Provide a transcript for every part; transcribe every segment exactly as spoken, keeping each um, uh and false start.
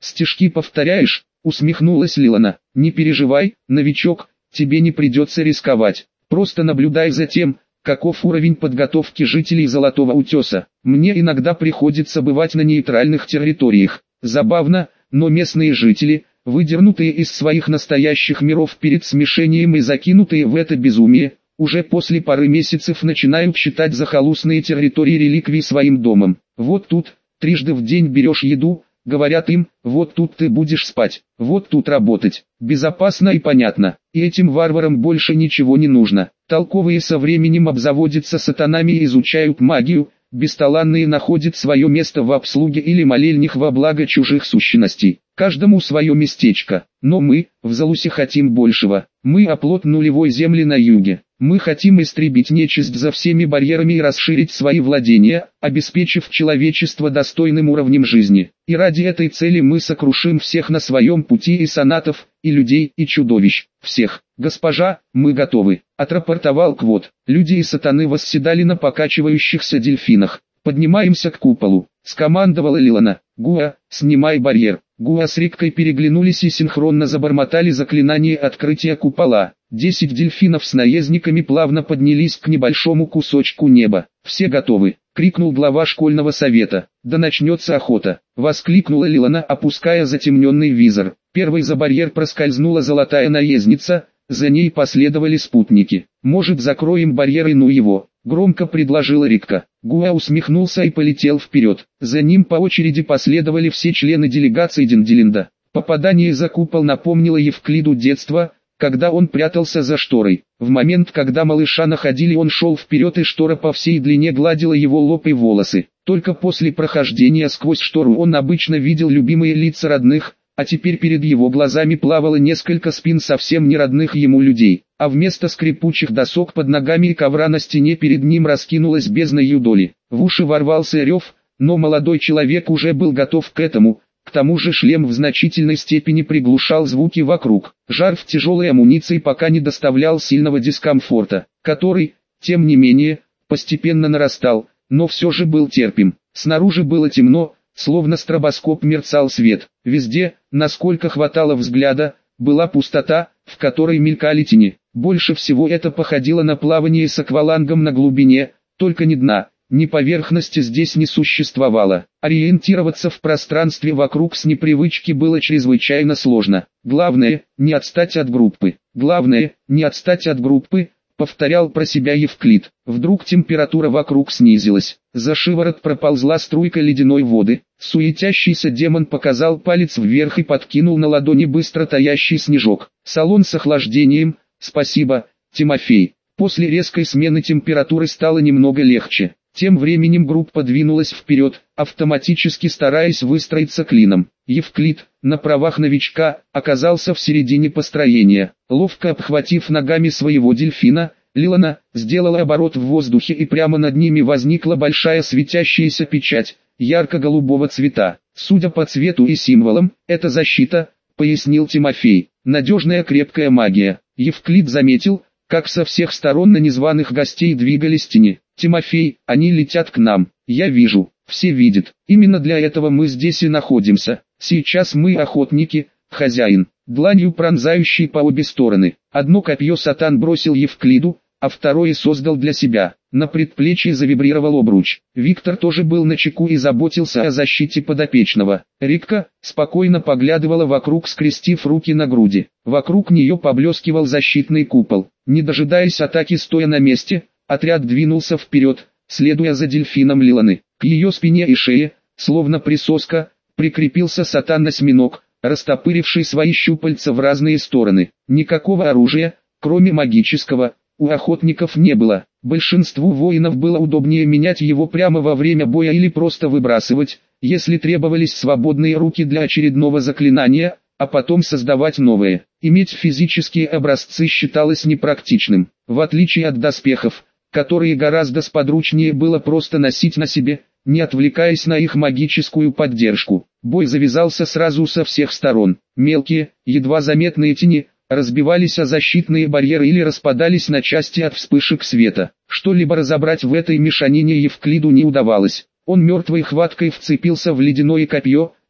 «Стишки повторяешь?» — усмехнулась Лилана. «Не переживай, новичок, тебе не придется рисковать. Просто наблюдай за тем, каков уровень подготовки жителей Золотого Утеса. Мне иногда приходится бывать на нейтральных территориях. Забавно, но местные жители, выдернутые из своих настоящих миров перед смешением и закинутые в это безумие, уже после пары месяцев начинают считать захолустные территории реликвий своим домом. Вот тут, трижды в день берешь еду, говорят им, вот тут ты будешь спать, вот тут работать. Безопасно и понятно, и этим варварам больше ничего не нужно. Толковые со временем обзаводятся сатанами и изучают магию, бесталанные находят свое место в обслуге или молельнях во благо чужих сущностей. Каждому свое местечко, но мы, в Залусе, хотим большего. Мы оплот нулевой земли на юге. Мы хотим истребить нечисть за всеми барьерами и расширить свои владения, обеспечив человечество достойным уровнем жизни. И ради этой цели мы сокрушим всех на своем пути, и санатов, и людей, и чудовищ. Всех. Госпожа, мы готовы, отрапортовал Квот. Люди и сатаны восседали на покачивающихся дельфинах. Поднимаемся к куполу, скомандовала Лилана. Гуа, снимай барьер. Гуа с Риккой переглянулись и синхронно забормотали заклинание открытия купола. Десять дельфинов с наездниками плавно поднялись к небольшому кусочку неба. «Все готовы!» — крикнул глава школьного совета. «Да начнется охота!» — воскликнула Лилана, опуская затемненный визор. Первой за барьер проскользнула золотая наездница, за ней последовали спутники. «Может, закроем барьер и ну его?» — громко предложила Рикка. Гуа усмехнулся и полетел вперед. За ним по очереди последовали все члены делегации Денделинда. Попадание за купол напомнило Евклиду детство, когда он прятался за шторой. В момент, когда малыша находили, он шел вперед, и штора по всей длине гладила его лоб и волосы. Только после прохождения сквозь штору он обычно видел любимые лица родных, а теперь перед его глазами плавало несколько спин совсем не родных ему людей, а вместо скрипучих досок под ногами и ковра на стене перед ним раскинулась бездна юдоли. В уши ворвался рев, но молодой человек уже был готов к этому. К тому же шлем в значительной степени приглушал звуки вокруг. Жар в тяжелой амуниции пока не доставлял сильного дискомфорта, который, тем не менее, постепенно нарастал, но все же был терпим. Снаружи было темно, словно стробоскоп мерцал свет. Везде, насколько хватало взгляда, была пустота, в которой мелькали тени. Больше всего это походило на плавание с аквалангом на глубине, только ни дна, ни поверхности здесь не существовало. Ориентироваться в пространстве вокруг с непривычки было чрезвычайно сложно. Главное, не отстать от группы. Главное, не отстать от группы, повторял про себя Евклид. Вдруг температура вокруг снизилась. За шиворот проползла струйка ледяной воды. Суетящийся демон показал палец вверх и подкинул на ладони быстро таящий снежок. Салон с охлаждением, спасибо, Тимофей. После резкой смены температуры стало немного легче. Тем временем группа двинулась вперед, автоматически стараясь выстроиться клином. Евклид, на правах новичка, оказался в середине построения. Ловко обхватив ногами своего дельфина, Лилана сделала оборот в воздухе, и прямо над ними возникла большая светящаяся печать, ярко-голубого цвета. Судя по цвету и символам, это защита, пояснил Тимофей. Надежная крепкая магия. Евклид заметил, как со всех сторон на незваных гостей двигались тени. «Тимофей, они летят к нам, я вижу, все видят. Именно для этого мы здесь и находимся. Сейчас мы охотники, хозяин». Дланью пронзающей по обе стороны. Одно копье сатан бросил Евклиду, а второе создал для себя. На предплечье завибрировал обруч. Виктор тоже был начеку и заботился о защите подопечного. Рикка спокойно поглядывала вокруг, скрестив руки на груди. Вокруг нее поблескивал защитный купол. Не дожидаясь атаки, стоя на месте, отряд двинулся вперед, следуя за дельфином Лиланы. К ее спине и шее, словно присоска, прикрепился сатан-осьминог, растопыривший свои щупальца в разные стороны. Никакого оружия, кроме магического, у охотников не было. Большинству воинов было удобнее менять его прямо во время боя или просто выбрасывать, если требовались свободные руки для очередного заклинания, а потом создавать новые. Иметь физические образцы считалось непрактичным. В отличие от доспехов, которые гораздо сподручнее было просто носить на себе, не отвлекаясь на их магическую поддержку. Бой завязался сразу со всех сторон. Мелкие, едва заметные тени разбивались о защитные барьеры или распадались на части от вспышек света. Что-либо разобрать в этой мешанине Евклиду не удавалось. Он мертвой хваткой вцепился в ледяное копье,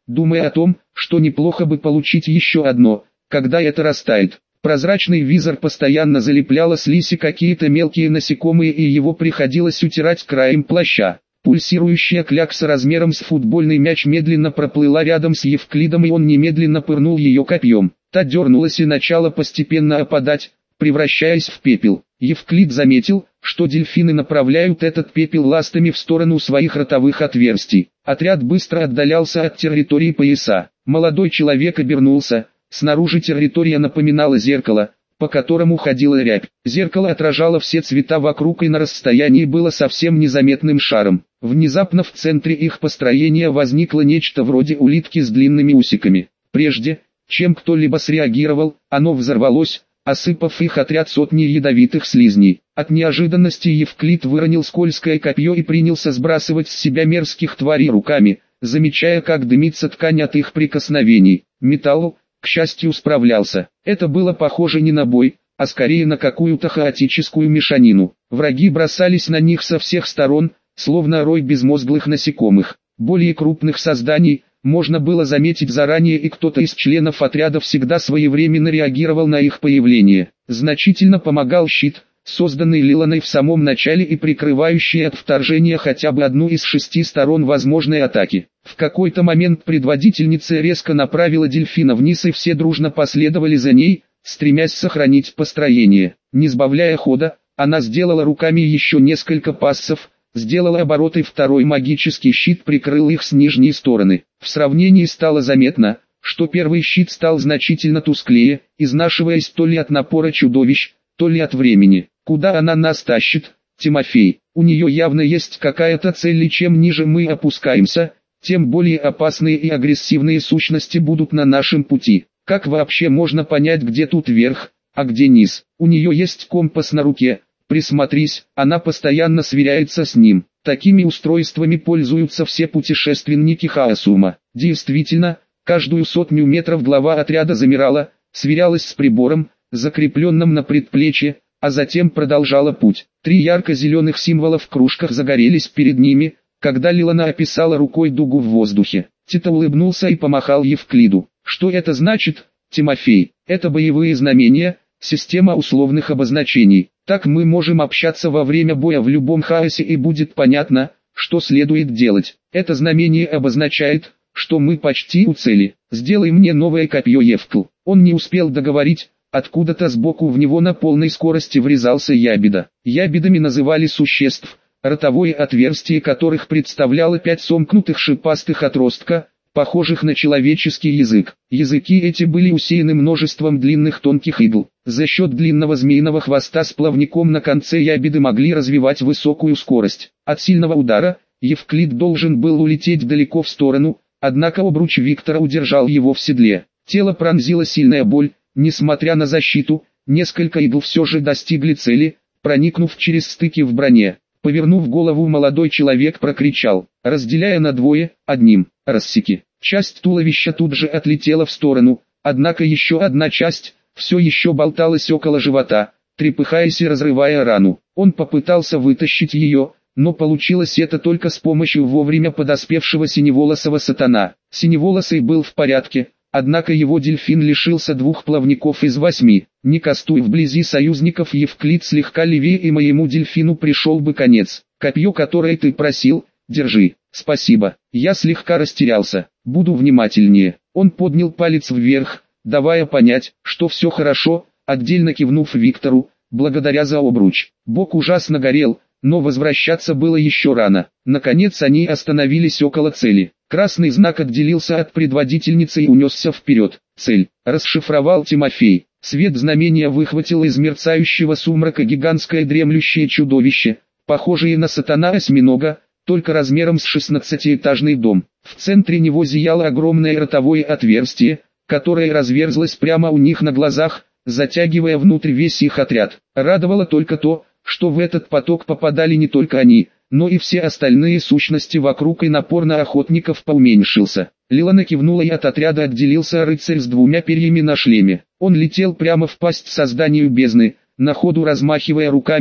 думая о том, что неплохо бы получить еще одно, когда это растает. Прозрачный визор постоянно залепляло слизь и какие-то мелкие насекомые, и его приходилось утирать краем плаща. Пульсирующая клякса размером с футбольный мяч медленно проплыла рядом с Евклидом, и он немедленно пырнул ее копьем. Та дернулась и начала постепенно опадать, превращаясь в пепел. Евклид заметил, что дельфины направляют этот пепел ластами в сторону своих ротовых отверстий. Отряд быстро отдалялся от территории пояса. Молодой человек обернулся. Снаружи территория напоминала зеркало, по которому ходила рябь. Зеркало отражало все цвета вокруг и на расстоянии было совсем незаметным шаром. Внезапно в центре их построения возникло нечто вроде улитки с длинными усиками. Прежде, чем кто-либо среагировал, оно взорвалось, осыпав их отряд сотней ядовитых слизней. От неожиданности Евклид выронил скользкое копье и принялся сбрасывать с себя мерзких тварей руками, замечая, как дымится ткань от их прикосновений. Металл, к счастью, справлялся. Это было похоже не на бой, а скорее на какую-то хаотическую мешанину. Враги бросались на них со всех сторон, словно рой безмозглых насекомых. Более крупных созданий можно было заметить заранее, и кто-то из членов отряда всегда своевременно реагировал на их появление. Значительно помогал щит, созданный Лиланой в самом начале и прикрывающий от вторжения хотя бы одну из шести сторон возможной атаки. В какой-то момент предводительница резко направила дельфина вниз, и все дружно последовали за ней, стремясь сохранить построение. Не сбавляя хода, она сделала руками еще несколько пассов, сделала обороты, второй магический щит прикрыл их с нижней стороны. В сравнении стало заметно, что первый щит стал значительно тусклее, изнашиваясь то ли от напора чудовищ, то ли от времени. Куда она нас тащит, Тимофей? У нее явно есть какая-то цель, и чем ниже мы опускаемся, тем более опасные и агрессивные сущности будут на нашем пути. Как вообще можно понять, где тут верх, а где низ? У нее есть компас на руке, присмотрись, она постоянно сверяется с ним. Такими устройствами пользуются все путешественники Хаосума. Действительно, каждую сотню метров глава отряда замирала, сверялась с прибором, закрепленным на предплечье, а затем продолжала путь. Три ярко-зеленых символа в кружках загорелись перед ними, когда Лилана описала рукой дугу в воздухе. Тита улыбнулся и помахал Евклиду. Что это значит, Тимофей? Это боевые знамения, система условных обозначений. Так мы можем общаться во время боя в любом хаосе, и будет понятно, что следует делать. Это знамение обозначает, что мы почти у цели. Сделай мне новое копье, Евкл. Он не успел договорить. Откуда-то сбоку в него на полной скорости врезался ябеда. Ябедами называли существ, ротовое отверстие которых представляло пять сомкнутых шипастых отростка, похожих на человеческий язык. Языки эти были усеяны множеством длинных тонких игл. За счет длинного змеиного хвоста с плавником на конце ябеды могли развивать высокую скорость. От сильного удара Евклид должен был улететь далеко в сторону, однако обруч Виктора удержал его в седле. Тело пронзила сильная боль. Несмотря на защиту, несколько игл все же достигли цели, проникнув через стыки в броне. Повернув голову, молодой человек прокричал, разделяя на двое, одним, рассеки. Часть туловища тут же отлетела в сторону, однако еще одна часть все еще болталась около живота, трепыхаясь и разрывая рану. Он попытался вытащить ее, но получилось это только с помощью вовремя подоспевшего синеволосого сатана. Синеволосый был в порядке. Однако его дельфин лишился двух плавников из восьми. Не кастуй вблизи союзников, Евклид слегка левее, и моему дельфину пришел бы конец. Копье, которое ты просил, держи. Спасибо. Я слегка растерялся. Буду внимательнее. Он поднял палец вверх, давая понять, что все хорошо, отдельно кивнув Виктору, благодаря за обруч. Бок ужасно горел, но возвращаться было еще рано. Наконец они остановились около цели. Красный знак отделился от предводительницы и унесся вперед. Цель расшифровал Тимофей. Свет знамения выхватил из мерцающего сумрака гигантское дремлющее чудовище, похожее на сатана-осьминога, только размером с шестнадцатиэтажный дом. В центре него зияло огромное ротовое отверстие, которое разверзлось прямо у них на глазах, затягивая внутрь весь их отряд. Радовало только то, что в этот поток попадали не только они, но и все остальные сущности вокруг, и напор на охотников поуменьшился. Лилана кивнула, и от отряда отделился рыцарь с двумя перьями на шлеме. Он летел прямо в пасть созданию бездны, на ходу размахивая руками,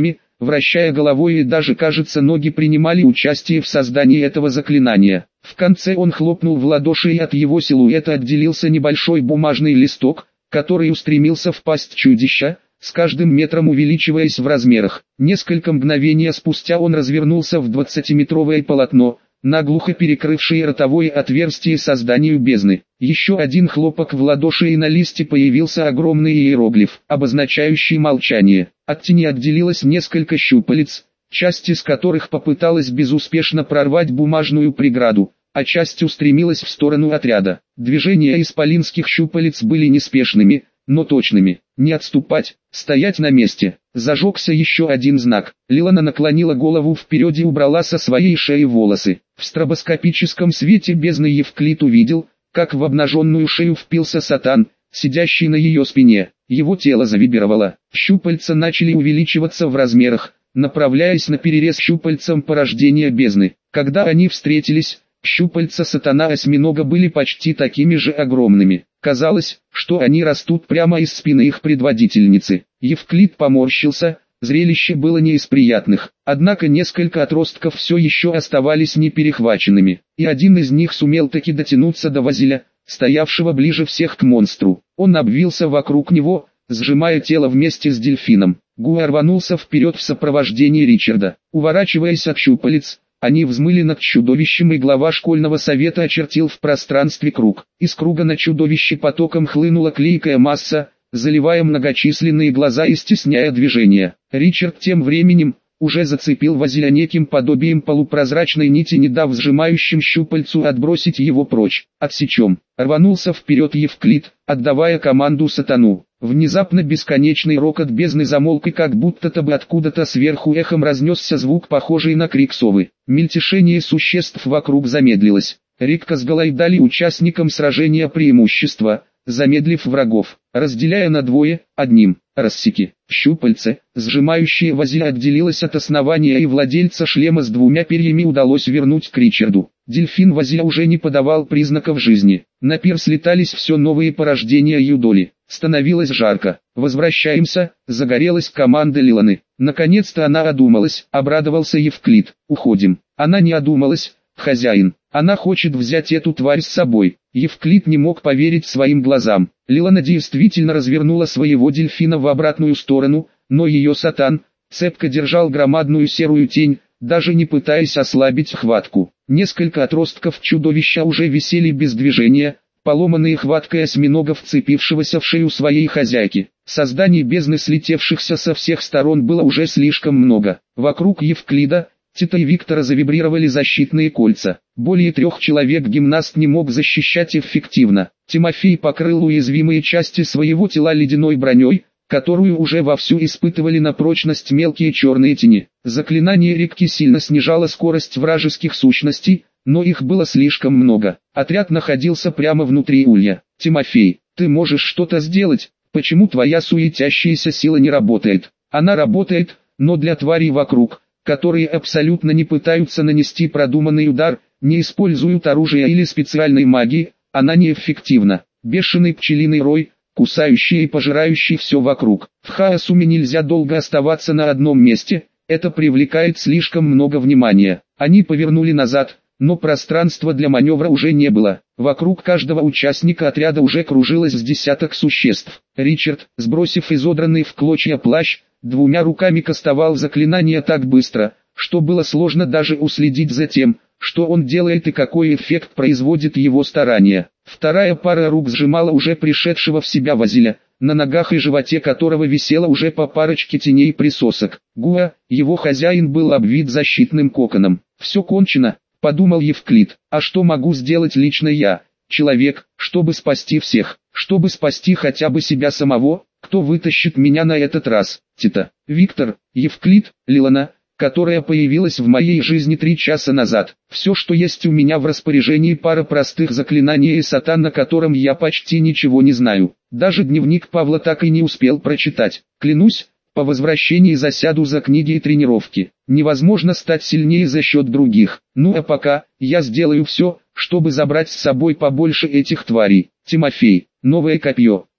вращая головой, и даже, кажется, ноги принимали участие в создании этого заклинания. В конце он хлопнул в ладоши, и от его силуэта отделился небольшой бумажный листок, который устремился в пасть чудища, с каждым метром увеличиваясь в размерах. Несколько мгновений спустя он развернулся в двадцатиметровое полотно, наглухо перекрывшее ротовое отверстие созданию бездны. Еще один хлопок в ладоши, и на листе появился огромный иероглиф, обозначающий молчание. От тени отделилось несколько щупалец, часть из которых попыталась безуспешно прорвать бумажную преграду, а часть устремилась в сторону отряда. Движения исполинских щупалец были неспешными, но точными. Не отступать, стоять на месте. Зажегся еще один знак. Лилана наклонила голову вперед и убрала со своей шеи волосы. В стробоскопическом свете бездны Евклид увидел, как в обнаженную шею впился Сатан, сидящий на ее спине. Его тело завибрировало. Щупальца начали увеличиваться в размерах, направляясь на перерез щупальцам порождения бездны. Когда они встретились, щупальца Сатана-осьминога были почти такими же огромными. Казалось, что они растут прямо из спины их предводительницы. Евклид поморщился, зрелище было не из приятных. Однако несколько отростков все еще оставались неперехваченными, и один из них сумел таки дотянуться до Вазиля, стоявшего ближе всех к монстру. Он обвился вокруг него, сжимая тело вместе с дельфином. Гуа рванулся вперед в сопровождении Ричарда. Уворачиваясь от щупалец, они взмыли над чудовищем, и глава школьного совета очертил в пространстве круг. Из круга на чудовище потоком хлынула клейкая масса, заливая многочисленные глаза и стесняя движение. Ричард тем временем уже зацепил Вазиля неким подобием полупрозрачной нити, не дав сжимающим щупальцу отбросить его прочь. «Отсечем!» Рванулся вперед Евклид, отдавая команду Сатану. Внезапно бесконечный рокот бездны замолк, и как будто бы откуда-то сверху эхом разнесся звук, похожий на крик совы. Мельтешение существ вокруг замедлилось. Риккасгалай дали участникам сражения преимущество, замедлив врагов, разделяя на двое, одним. Рассеки. Щупальце, сжимающее Вазиля, отделилось от основания, и владельца шлема с двумя перьями удалось вернуть к Ричарду. Дельфин Вазиля уже не подавал признаков жизни. На пир слетались все новые порождения Юдоли. Становилось жарко. «Возвращаемся», — загорелась команда Лиланы. Наконец-то она одумалась, обрадовался Евклид. «Уходим». Она не одумалась, хозяин. Она хочет взять эту тварь с собой. Евклид не мог поверить своим глазам. Лилана действительно развернула своего дельфина в обратную сторону, но ее Сатан цепко держал громадную серую тень, даже не пытаясь ослабить хватку. Несколько отростков чудовища уже висели без движения, поломанные хваткой осьминога, вцепившегося в шею своей хозяйки. Созданий бездны, слетевшихся со всех сторон, было уже слишком много. Вокруг Евклида, Тита и Виктора завибрировали защитные кольца. Более трех человек гимнаст не мог защищать эффективно. Тимофей покрыл уязвимые части своего тела ледяной броней, которую уже вовсю испытывали на прочность мелкие черные тени. Заклинание Рикки сильно снижало скорость вражеских сущностей, но их было слишком много. Отряд находился прямо внутри улья. «Тимофей, ты можешь что-то сделать? Почему твоя суетящаяся сила не работает?» «Она работает, но для тварей вокруг, которые абсолютно не пытаются нанести продуманный удар, не используют оружия или специальной магии, она неэффективна. Бешеный пчелиный рой, кусающий и пожирающий все вокруг. В Хаосуме нельзя долго оставаться на одном месте, это привлекает слишком много внимания». Они повернули назад, но пространства для маневра уже не было. Вокруг каждого участника отряда уже кружилось с десяток существ. Ричард, сбросив изодранный в клочья плащ, двумя руками кастовал заклинание так быстро, что было сложно даже уследить за тем, что он делает и какой эффект производит его старание. Вторая пара рук сжимала уже пришедшего в себя Вазиля, на ногах и животе которого висело уже по парочке теней присосок. Гуа, его хозяин, был обвит защитным коконом. «Все кончено», — подумал Евклид. «А что могу сделать лично я, человек, чтобы спасти всех, чтобы спасти хотя бы себя самого? Кто вытащит меня на этот раз?» Тита, Виктор, Евклид, Лилана, которая появилась в моей жизни три часа назад. Все, что есть у меня в распоряжении, пара простых заклинаний и Сатан, на котором я почти ничего не знаю. Даже дневник Павла так и не успел прочитать. Клянусь, по возвращении засяду за книги и тренировки. Невозможно стать сильнее за счет других. Ну а пока, я сделаю все, чтобы забрать с собой побольше этих тварей. Тимофей, новое копье.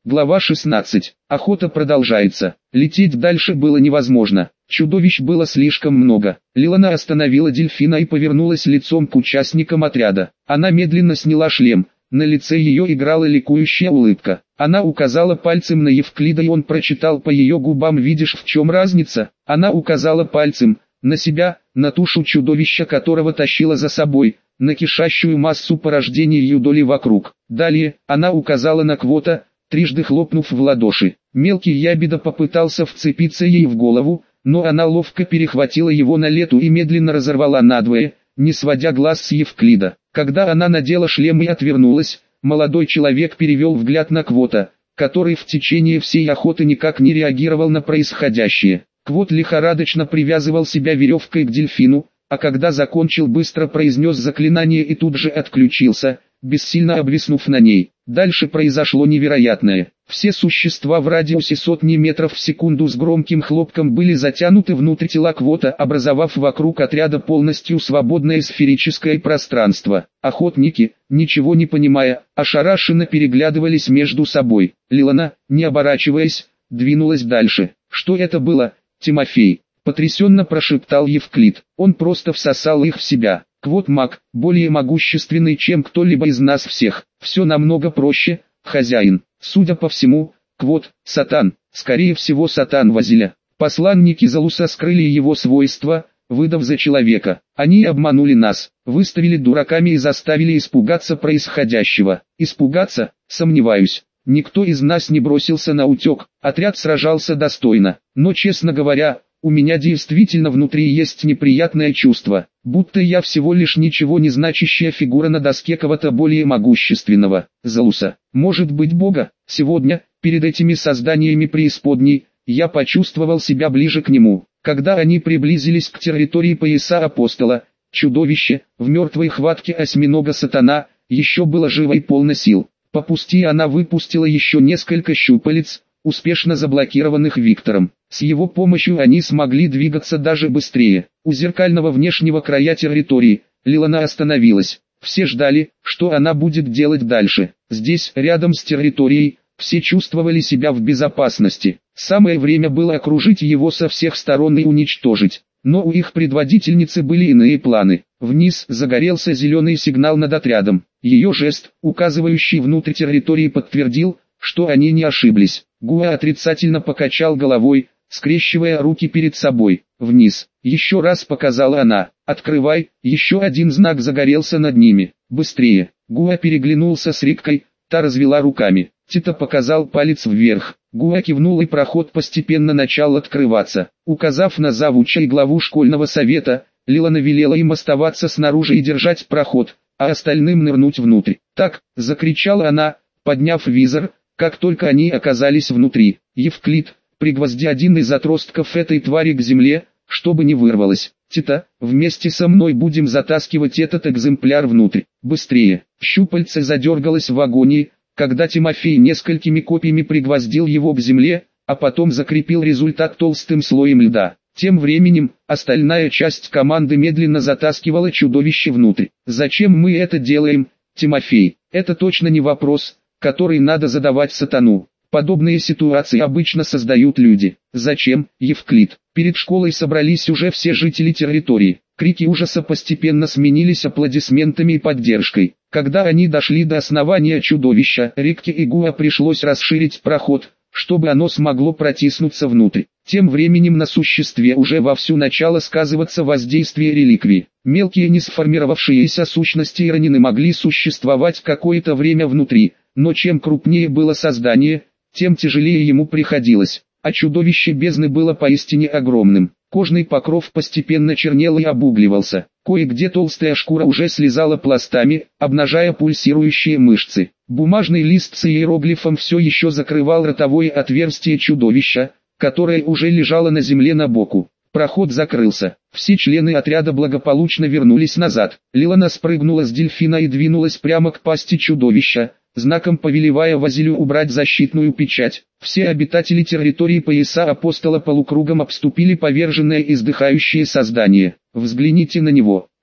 Глава шестнадцать. Охота продолжается. Лететь дальше было невозможно. Чудовищ было слишком много. Лилана остановила дельфина и повернулась лицом к участникам отряда. Она медленно сняла шлем. На лице ее играла ликующая улыбка. Она указала пальцем на Евклида, и он прочитал по ее губам: «Видишь, в чем разница?» Она указала пальцем на себя, на тушу чудовища, которого тащила за собой, на кишащую массу порождений юдоли вокруг. Далее, она указала на Квота, трижды хлопнув в ладоши. Мелкий ябеда попытался вцепиться ей в голову, но она ловко перехватила его на лету и медленно разорвала надвое, не сводя глаз с Евклида. Когда она надела шлем и отвернулась, молодой человек перевел взгляд на Квота, который в течение всей охоты никак не реагировал на происходящее. Квот лихорадочно привязывал себя веревкой к дельфину, а когда закончил, быстро произнес заклинание и тут же отключился, бессильно обвиснув на ней. Дальше произошло невероятное. Все существа в радиусе сотни метров в секунду с громким хлопком были затянуты внутрь тела Квота, образовав вокруг отряда полностью свободное сферическое пространство. Охотники, ничего не понимая, ошарашенно переглядывались между собой. Лилана, не оборачиваясь, двинулась дальше. «Что это было, Тимофей?» — потрясенно прошептал Евклид. «Он просто всосал их в себя. Квот маг, более могущественный, чем кто-либо из нас всех. Все намного проще, хозяин. Судя по всему, Квот — сатан, скорее всего сатан Вазиля. Посланники Залуса скрыли его свойства, выдав за человека. Они обманули нас, выставили дураками и заставили испугаться происходящего. Испугаться? Сомневаюсь. Никто из нас не бросился на утек, отряд сражался достойно. Но, честно говоря, у меня действительно внутри есть неприятное чувство, будто я всего лишь ничего не значащая фигура на доске кого-то более могущественного. Залуса, может быть, Бога. Сегодня, перед этими созданиями преисподней, я почувствовал себя ближе к нему. Когда они приблизились к территории пояса Апостола, чудовище, в мертвой хватке осьминога сатана, еще было живо и полно сил. По пути она выпустила еще несколько щупалец, успешно заблокированных Виктором. С его помощью они смогли двигаться даже быстрее. У зеркального внешнего края территории Лилана остановилась. Все ждали, что она будет делать дальше. Здесь, рядом с территорией, все чувствовали себя в безопасности. Самое время было окружить его со всех сторон и уничтожить. Но у их предводительницы были иные планы. Вниз загорелся зеленый сигнал над отрядом. Ее жест, указывающий внутрь территории, подтвердил, что они не ошиблись. Гуа отрицательно покачал головой, скрещивая руки перед собой. «Вниз!» — еще раз показала она. «Открывай!» — еще один знак загорелся над ними. «Быстрее!» Гуа переглянулся с Риккой, та развела руками. Тита показал палец вверх. Гуа кивнул, и проход постепенно начал открываться. Указав на завуча и главу школьного совета, Лилана велела им оставаться снаружи и держать проход, а остальным нырнуть внутрь. «Так!» — закричала она, подняв визор, как только они оказались внутри. «Евклид, пригвозди один из отростков этой твари к земле, чтобы не вырвалось. Тита, вместе со мной будем затаскивать этот экземпляр внутрь. Быстрее!» Щупальце задергалось в агонии, когда Тимофей несколькими копьями пригвоздил его к земле, а потом закрепил результат толстым слоем льда. Тем временем, остальная часть команды медленно затаскивала чудовище внутрь. «Зачем мы это делаем, Тимофей?» Это точно не вопрос, который надо задавать сатану. Подобные ситуации обычно создают люди. «Зачем, Евклид?» Перед школой собрались уже все жители территории. Крики ужаса постепенно сменились аплодисментами и поддержкой. Когда они дошли до основания чудовища, Рикке и Гуа пришлось расширить проход, чтобы оно смогло протиснуться внутрь. Тем временем на существе уже вовсю начало сказываться воздействие реликвии. Мелкие не сформировавшиеся сущности Иронины могли существовать какое-то время внутри, но чем крупнее было создание, тем тяжелее ему приходилось, а чудовище бездны было поистине огромным. Кожный покров постепенно чернел и обугливался. Кое-где толстая шкура уже слезала пластами, обнажая пульсирующие мышцы. Бумажный лист с иероглифом все еще закрывал ротовое отверстие чудовища, которое уже лежало на земле на боку. Проход закрылся. Все члены отряда благополучно вернулись назад. Лилана спрыгнула с дельфина и двинулась прямо к пасти чудовища, знаком повелевая Вазилю убрать защитную печать. Все обитатели территории пояса Апостола полукругом обступили поверженное издыхающее создание. «Взгляните на него!»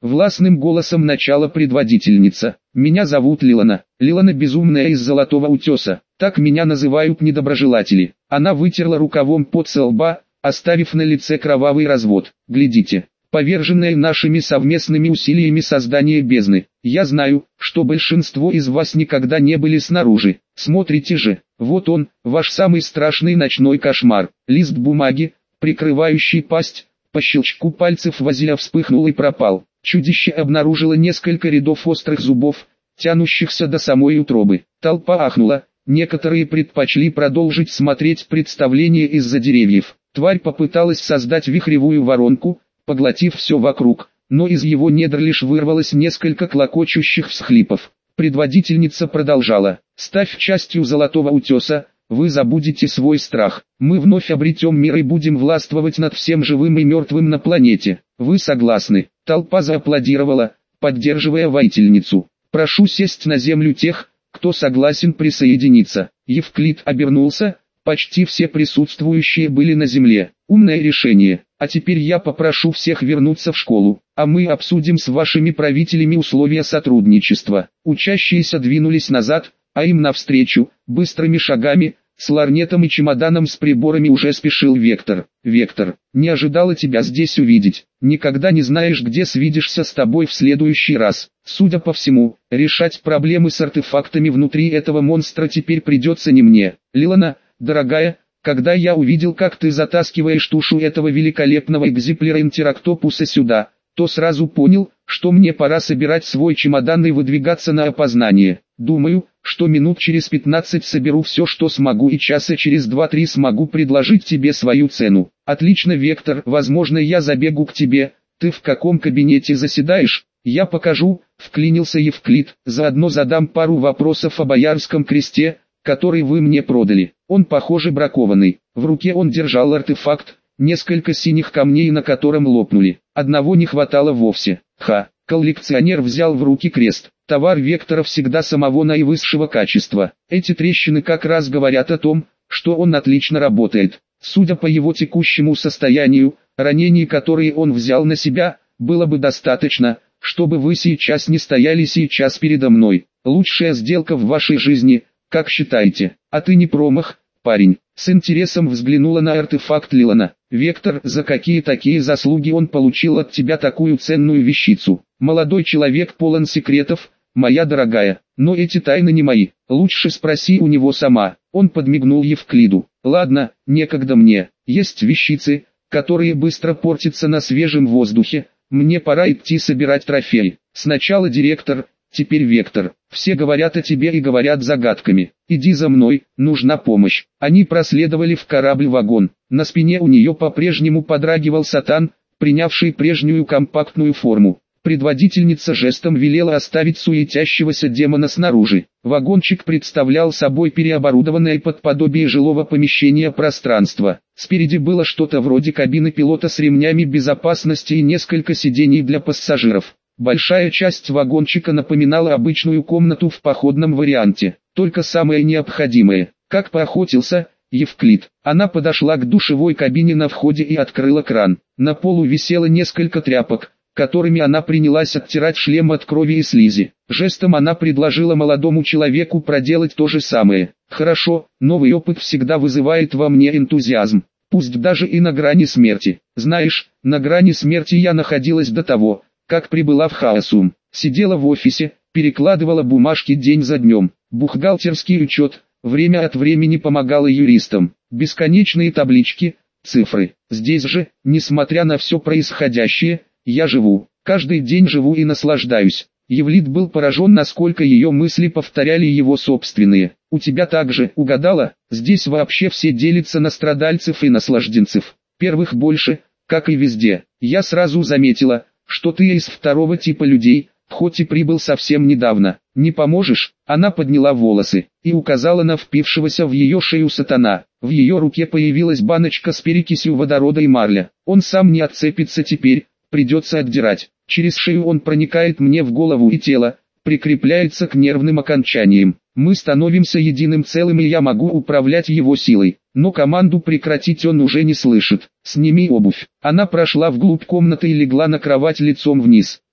Властным голосом начала предводительница. Меня зовут Лилана. Лилана безумная из Золотого Утеса. Так меня называют недоброжелатели. Она вытерла рукавом пот со лба, оставив на лице кровавый развод. Глядите. Поверженное нашими совместными усилиями создание бездны. Я знаю, что большинство из вас никогда не были снаружи. Смотрите же, вот он, ваш самый страшный ночной кошмар. Лист бумаги, прикрывающий пасть, по щелчку пальцев Вазиля вспыхнул и пропал. Чудище обнаружило несколько рядов острых зубов, тянущихся до самой утробы. Толпа ахнула, некоторые предпочли продолжить смотреть представление из-за деревьев. Тварь попыталась создать вихревую воронку, поглотив все вокруг, но из его недр лишь вырвалось несколько клокочущих всхлипов. Предводительница продолжала: «Став частью Золотого Утеса, вы забудете свой страх. Мы вновь обретем мир и будем властвовать над всем живым и мертвым на планете. Вы согласны?» Толпа зааплодировала, поддерживая воительницу. «Прошу сесть на землю тех, кто согласен присоединиться». Евклид обернулся, почти все присутствующие были на земле. «Умное решение. А теперь я попрошу всех вернуться в школу, а мы обсудим с вашими правителями условия сотрудничества». Учащиеся двинулись назад, а им навстречу, быстрыми шагами, с ларнетом и чемоданом с приборами уже спешил Вектор. «Вектор, не ожидала тебя здесь увидеть. Никогда не знаешь, где свидишься с тобой в следующий раз. Судя по всему, решать проблемы с артефактами внутри этого монстра теперь придется не мне. Лилана, дорогая, когда я увидел, как ты затаскиваешь тушу этого великолепного экземпляра Интерактопуса сюда, то сразу понял, что мне пора собирать свой чемодан и выдвигаться на опознание. Думаю, что минут через пятнадцать соберу все, что смогу, и часа через два-три смогу предложить тебе свою цену». «Отлично, Вектор, возможно, я забегу к тебе. Ты в каком кабинете заседаешь?» «Я покажу», — вклинился Евклид. «Заодно задам пару вопросов о Боярском кресте, который вы мне продали. Он, похоже, бракованный». В руке он держал артефакт, несколько синих камней на котором лопнули. Одного не хватало вовсе. Ха, коллекционер взял в руки крест. Товар Вектора всегда самого наивысшего качества. Эти трещины как раз говорят о том, что он отлично работает. Судя по его текущему состоянию, ранений, которые он взял на себя, было бы достаточно, чтобы вы сейчас не стояли сейчас передо мной. Лучшая сделка в вашей жизни, как считаете? А ты не промах, парень. С интересом взглянула на артефакт Лилана. «Вектор, за какие такие заслуги он получил от тебя такую ценную вещицу? Молодой человек полон секретов, моя дорогая, но эти тайны не мои. Лучше спроси у него сама». Он подмигнул Евклиду. «Ладно, некогда мне. Есть вещицы, которые быстро портятся на свежем воздухе. Мне пора идти собирать трофей. Сначала директор, теперь Вектор. Все говорят о тебе и говорят загадками. Иди за мной, нужна помощь». Они проследовали в корабль-вагон. На спине у нее по-прежнему подрагивал Сатан, принявший прежнюю компактную форму. Предводительница жестом велела оставить суетящегося демона снаружи. Вагончик представлял собой переоборудованное под подобие жилого помещения пространство. Спереди было что-то вроде кабины пилота с ремнями безопасности и несколько сидений для пассажиров. Большая часть вагончика напоминала обычную комнату в походном варианте, только самое необходимое. Как поохотился Евклид. Она подошла к душевой кабине на входе и открыла кран. На полу висело несколько тряпок, которыми она принялась оттирать шлем от крови и слизи. Жестом она предложила молодому человеку проделать то же самое. «Хорошо, новый опыт всегда вызывает во мне энтузиазм, пусть даже и на грани смерти. Знаешь, на грани смерти я находилась до того, как прибыла в Хаосум. Сидела в офисе, перекладывала бумажки день за днем. Бухгалтерский учет, время от времени помогала юристам. Бесконечные таблички, цифры. Здесь же, несмотря на все происходящее, я живу. Каждый день живу и наслаждаюсь». Евлид был поражен, насколько ее мысли повторяли его собственные. «У тебя также, угадала? Здесь вообще все делятся на страдальцев и наслажденцев. Первых больше, как и везде. Я сразу заметила, что ты из второго типа людей, хоть и прибыл совсем недавно. Не поможешь?» Она подняла волосы и указала на впившегося в ее шею Сатана. В ее руке появилась баночка с перекисью водорода и марля. «Он сам не отцепится теперь, придется отдирать. Через шею он проникает мне в голову и тело, прикрепляется к нервным окончаниям. Мы становимся единым целым, и я могу управлять его силой. Но команду прекратить он уже не слышит. Сними обувь». Она прошла вглубь комнаты и легла на кровать лицом вниз.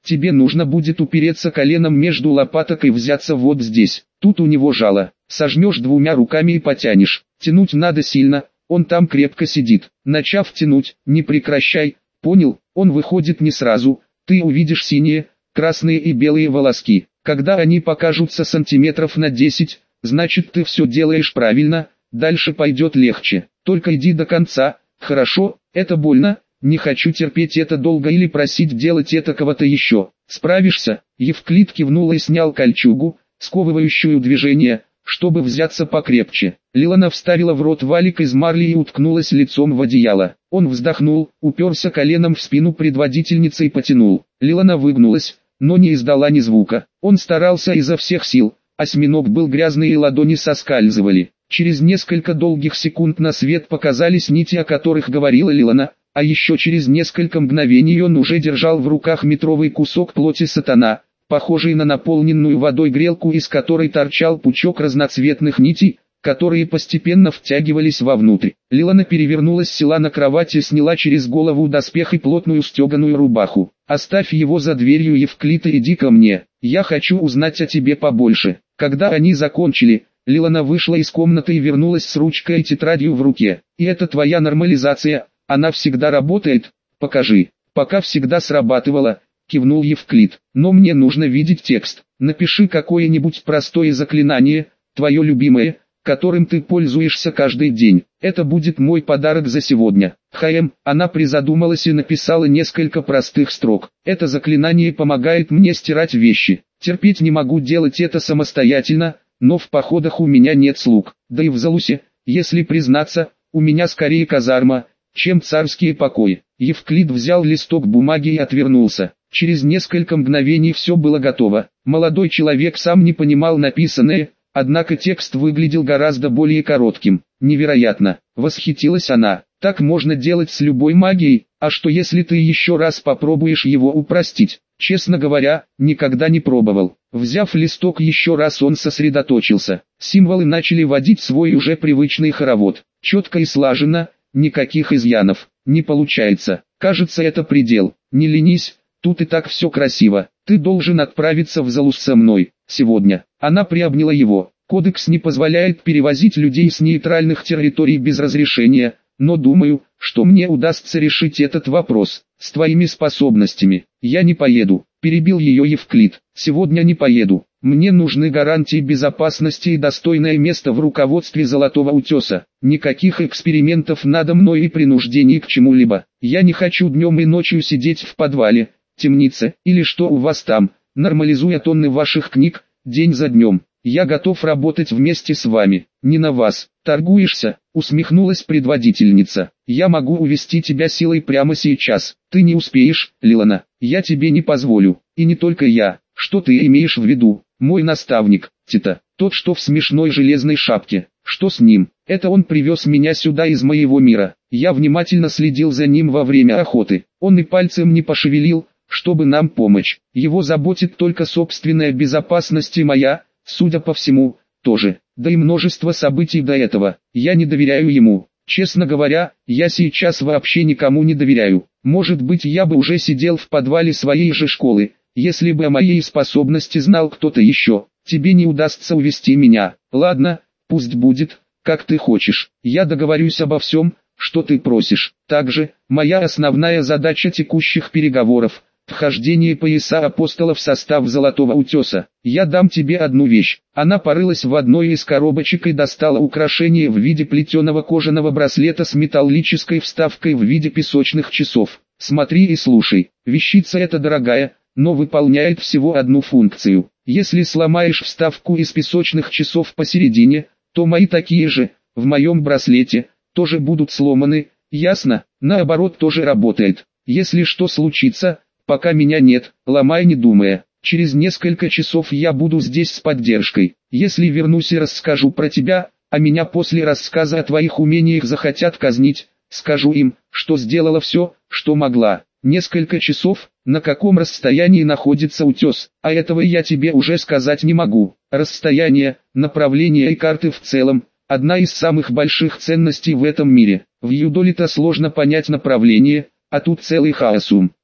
Тебе нужно будет упереться коленом между лопаток и взяться вот здесь. Тут у него жало. Сожмешь двумя руками и потянешь. Тянуть надо сильно, он там крепко сидит. Начав тянуть, не прекращай. Понял? Он выходит не сразу. Ты увидишь синие, красные и белые волоски. Когда они покажутся сантиметров на десять, значит ты все делаешь правильно, дальше пойдет легче. Только иди до конца, хорошо? Это больно? Не хочу терпеть это долго или просить делать это кого-то еще. Справишься? Евклид кивнул и снял кольчугу, сковывающую движение, чтобы взяться покрепче. Лилана вставила в рот валик из марли и уткнулась лицом в одеяло. Он вздохнул, уперся коленом в спину предводительницы и потянул. Лилана выгнулась, но не издала ни звука. Он старался изо всех сил, осьминог был грязный и ладони соскальзывали. Через несколько долгих секунд на свет показались нити, о которых говорила Лилана, а еще через несколько мгновений он уже держал в руках метровый кусок плоти сатана, похожий на наполненную водой грелку, из которой торчал пучок разноцветных нитей, которые постепенно втягивались вовнутрь. Лилана перевернулась, села на кровати, сняла через голову доспех и плотную стеганую рубаху. «Оставь его за дверью, Евклид, и иди ко мне, я хочу узнать о тебе побольше». Когда они закончили, Лилана вышла из комнаты и вернулась с ручкой и тетрадью в руке. «И это твоя нормализация, она всегда работает, покажи». «Пока всегда срабатывала», кивнул Евклид. «Но мне нужно видеть текст. Напиши какое-нибудь простое заклинание, твое любимое, которым ты пользуешься каждый день. Это будет мой подарок за сегодня». «Хаем», она призадумалась и написала несколько простых строк. «Это заклинание помогает мне стирать вещи. Терпеть не могу делать это самостоятельно, но в походах у меня нет слуг. Да и в Залусе, если признаться, у меня скорее казарма, чем царские покои». Евклид взял листок бумаги и отвернулся. Через несколько мгновений все было готово. Молодой человек сам не понимал написанное, однако текст выглядел гораздо более коротким. «Невероятно!» — восхитилась она. «Так можно делать с любой магией, а что если ты еще раз попробуешь его упростить?» Честно говоря, никогда не пробовал. Взяв листок еще раз, он сосредоточился. Символы начали водить свой уже привычный хоровод. Четко и слаженно, никаких изъянов. «Не получается. Кажется, это предел. Не ленись, тут и так все красиво. Ты должен отправиться в Залус со мной. Сегодня». Она приобняла его. «Кодекс не позволяет перевозить людей с нейтральных территорий без разрешения, но думаю, что мне удастся решить этот вопрос. С твоими способностями. Я не поеду», — перебил ее Евклид. «Сегодня не поеду. Мне нужны гарантии безопасности и достойное место в руководстве Золотого Утеса. Никаких экспериментов надо мной и принуждений к чему-либо. Я не хочу днем и ночью сидеть в подвале, темнице, или что у вас там, нормализуя тонны ваших книг, день за днем. Я готов работать вместе с вами, не на вас. Торгуешься?» — усмехнулась предводительница. «Я могу увести тебя силой прямо сейчас. Ты не успеешь, Лилана. Я тебе не позволю. И не только я. Что ты имеешь в виду? Мой наставник, Тита, тот, что в смешной железной шапке. Что с ним? Это он привез меня сюда из моего мира. Я внимательно следил за ним во время охоты. Он и пальцем не пошевелил, чтобы нам помочь. Его заботит только собственная безопасность и моя, судя по всему, тоже. Да и множество событий до этого. Я не доверяю ему. Честно говоря, я сейчас вообще никому не доверяю. Может быть, я бы уже сидел в подвале своей же школы, если бы о моей способности знал кто-то еще. Тебе не удастся увести меня. Ладно, пусть будет, как ты хочешь. Я договорюсь обо всем, что ты просишь. Также, моя основная задача текущих переговоров – вхождение пояса апостола в состав Золотого Утеса. Я дам тебе одну вещь». Она порылась в одной из коробочек и достала украшение в виде плетеного кожаного браслета с металлической вставкой в виде песочных часов. «Смотри и слушай. Вещица эта дорогая, но выполняет всего одну функцию. Если сломаешь вставку из песочных часов посередине, то мои такие же, в моем браслете, тоже будут сломаны, ясно? Наоборот тоже работает. Если что случится, пока меня нет, ломай не думая. Через несколько часов я буду здесь с поддержкой. Если вернусь и расскажу про тебя, а меня после рассказа о твоих умениях захотят казнить, скажу им, что сделала все, что могла. Несколько часов, на каком расстоянии находится утес, а этого я тебе уже сказать не могу. Расстояние, направление и карты в целом – одна из самых больших ценностей в этом мире. В Юдолита сложно понять направление, а тут целый хаосум.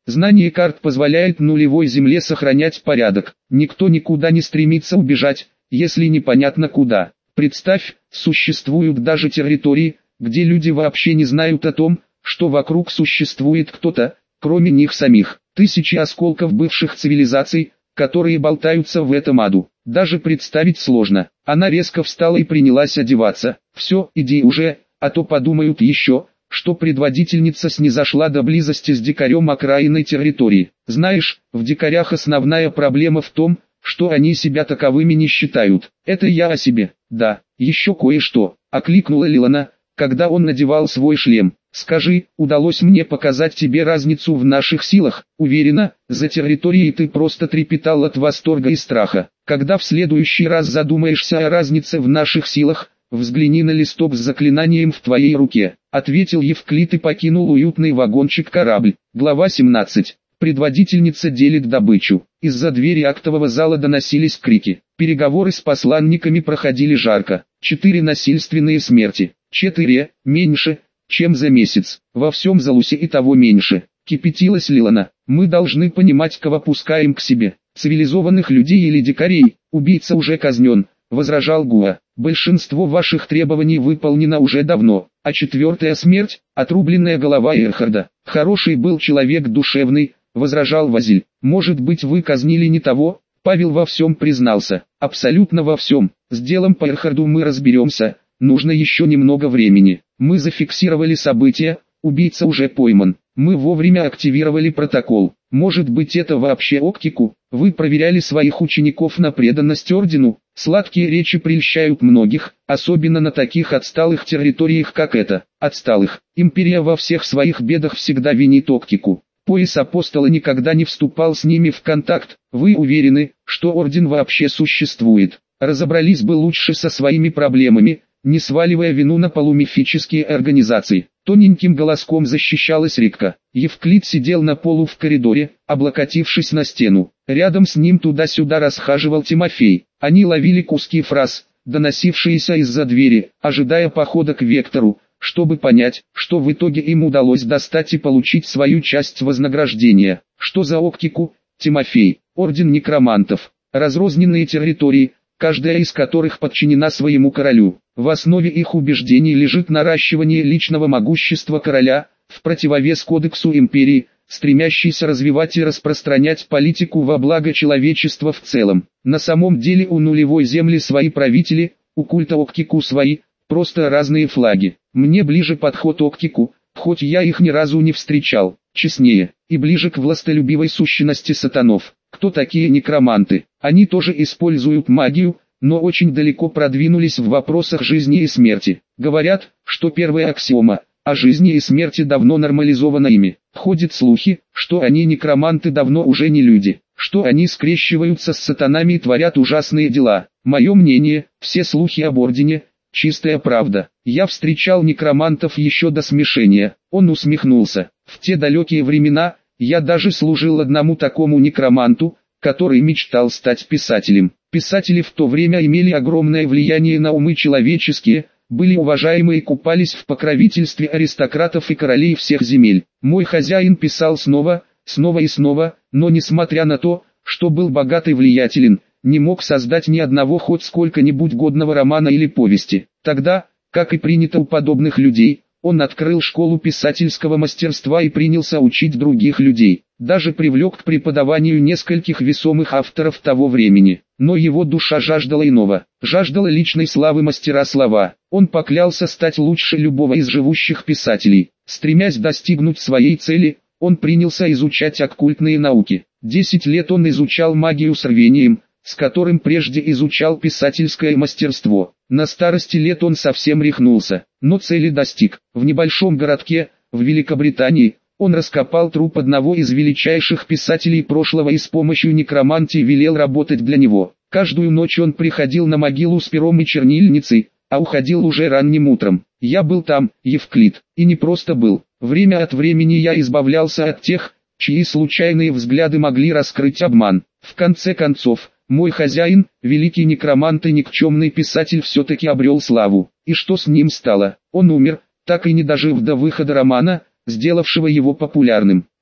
Знание карт позволяет нулевой земле сохранять порядок. Никто никуда не стремится убежать, если непонятно куда. Представь, существуют даже территории, где люди вообще не знают о том, что вокруг существует кто-то, кроме них самих. Тысячи осколков бывших цивилизаций, которые болтаются в этом аду. Даже представить сложно. Она резко встала и принялась одеваться. Все, иди уже, а то подумают еще, что предводительница снизошла до близости с дикарем окраинной территории. Знаешь, в дикарях основная проблема в том, что они себя таковыми не считают. Это я о себе. Да, еще кое-что, окликнула Лилана, когда он надевал свой шлем. Скажи, удалось мне показать тебе разницу в наших силах? Уверена, за территорией ты просто трепетал от восторга и страха. Когда в следующий раз задумаешься о разнице в наших силах, взгляни на листок с заклинанием в твоей руке, ответил Евклид и покинул уютный вагончик-корабль. Глава семнадцать. Предводительница делит добычу. Из-за двери актового зала доносились крики. Переговоры с посланниками проходили жарко. Четыре насильственные смерти. Четыре, меньше, чем за месяц. Во всем Залусе и того меньше. Кипятилась Лилана. Мы должны понимать, кого пускаем к себе. Цивилизованных людей или дикарей. Убийца уже казнен, возражал Гуа. Большинство ваших требований выполнено уже давно. А четвертая смерть – отрубленная голова Эрхарда. Хороший был человек душевный, возражал Вазиль. Может быть, вы казнили не того? Павел во всем признался. Абсолютно во всем. С делом по Эрхарду мы разберемся. Нужно еще немного времени. Мы зафиксировали события, убийца уже пойман. Мы вовремя активировали протокол. Может быть, это вообще оптику? Вы проверяли своих учеников на преданность ордену? Сладкие речи прельщают многих, особенно на таких отсталых территориях, как это. Отсталых. Империя во всех своих бедах всегда винит оптику. Пояс апостола никогда не вступал с ними в контакт. Вы уверены, что орден вообще существует? Разобрались бы лучше со своими проблемами, не сваливая вину на полумифические организации. Тоненьким голоском защищалась Рикка. Евклид сидел на полу в коридоре, облокотившись на стену. Рядом с ним туда-сюда расхаживал Тимофей. Они ловили куски фраз, доносившиеся из-за двери, ожидая похода к Вектору, чтобы понять, что в итоге им удалось достать и получить свою часть вознаграждения. Что за оптику, Тимофей? Орден некромантов. Разрозненные территории, каждая из которых подчинена своему королю. В основе их убеждений лежит наращивание личного могущества короля, в противовес кодексу империи, стремящийся развивать и распространять политику во благо человечества в целом. На самом деле у нулевой земли свои правители, у культа Октику свои, просто разные флаги. Мне ближе подход Октику, хоть я их ни разу не встречал, честнее, и ближе к властолюбивой сущности сатанов. Кто такие некроманты? Они тоже используют магию, но очень далеко продвинулись в вопросах жизни и смерти. Говорят, что первая аксиома о жизни и смерти давно нормализована ими. Ходят слухи, что они некроманты давно уже не люди, что они скрещиваются с сатанами и творят ужасные дела. Мое мнение, все слухи об ордене – чистая правда. Я встречал некромантов еще до смешения. Он усмехнулся. В те далекие времена я даже служил одному такому некроманту, который мечтал стать писателем. Писатели в то время имели огромное влияние на умы человеческие, были уважаемы и купались в покровительстве аристократов и королей всех земель. Мой хозяин писал снова, снова и снова, но несмотря на то, что был богат и влиятелен, не мог создать ни одного хоть сколько-нибудь годного романа или повести. Тогда, как и принято у подобных людей, он открыл школу писательского мастерства и принялся учить других людей. Даже привлек к преподаванию нескольких весомых авторов того времени. Но его душа жаждала иного, жаждала личной славы мастера слова. Он поклялся стать лучше любого из живущих писателей. Стремясь достигнуть своей цели, он принялся изучать оккультные науки. Десять лет он изучал магию с рвением, с которым прежде изучал писательское мастерство. На старости лет он совсем рехнулся, но цели достиг. В небольшом городке, в Великобритании, он раскопал труп одного из величайших писателей прошлого и с помощью некромантии велел работать для него. Каждую ночь он приходил на могилу с пером и чернильницей, а уходил уже ранним утром. Я был там, Евклид, и не просто был. Время от времени я избавлялся от тех, чьи случайные взгляды могли раскрыть обман. В конце концов, мой хозяин, великий некромант и никчемный писатель, все-таки обрел славу. И что с ним стало? Он умер, так и не дожив до выхода романа, сделавшего его популярным.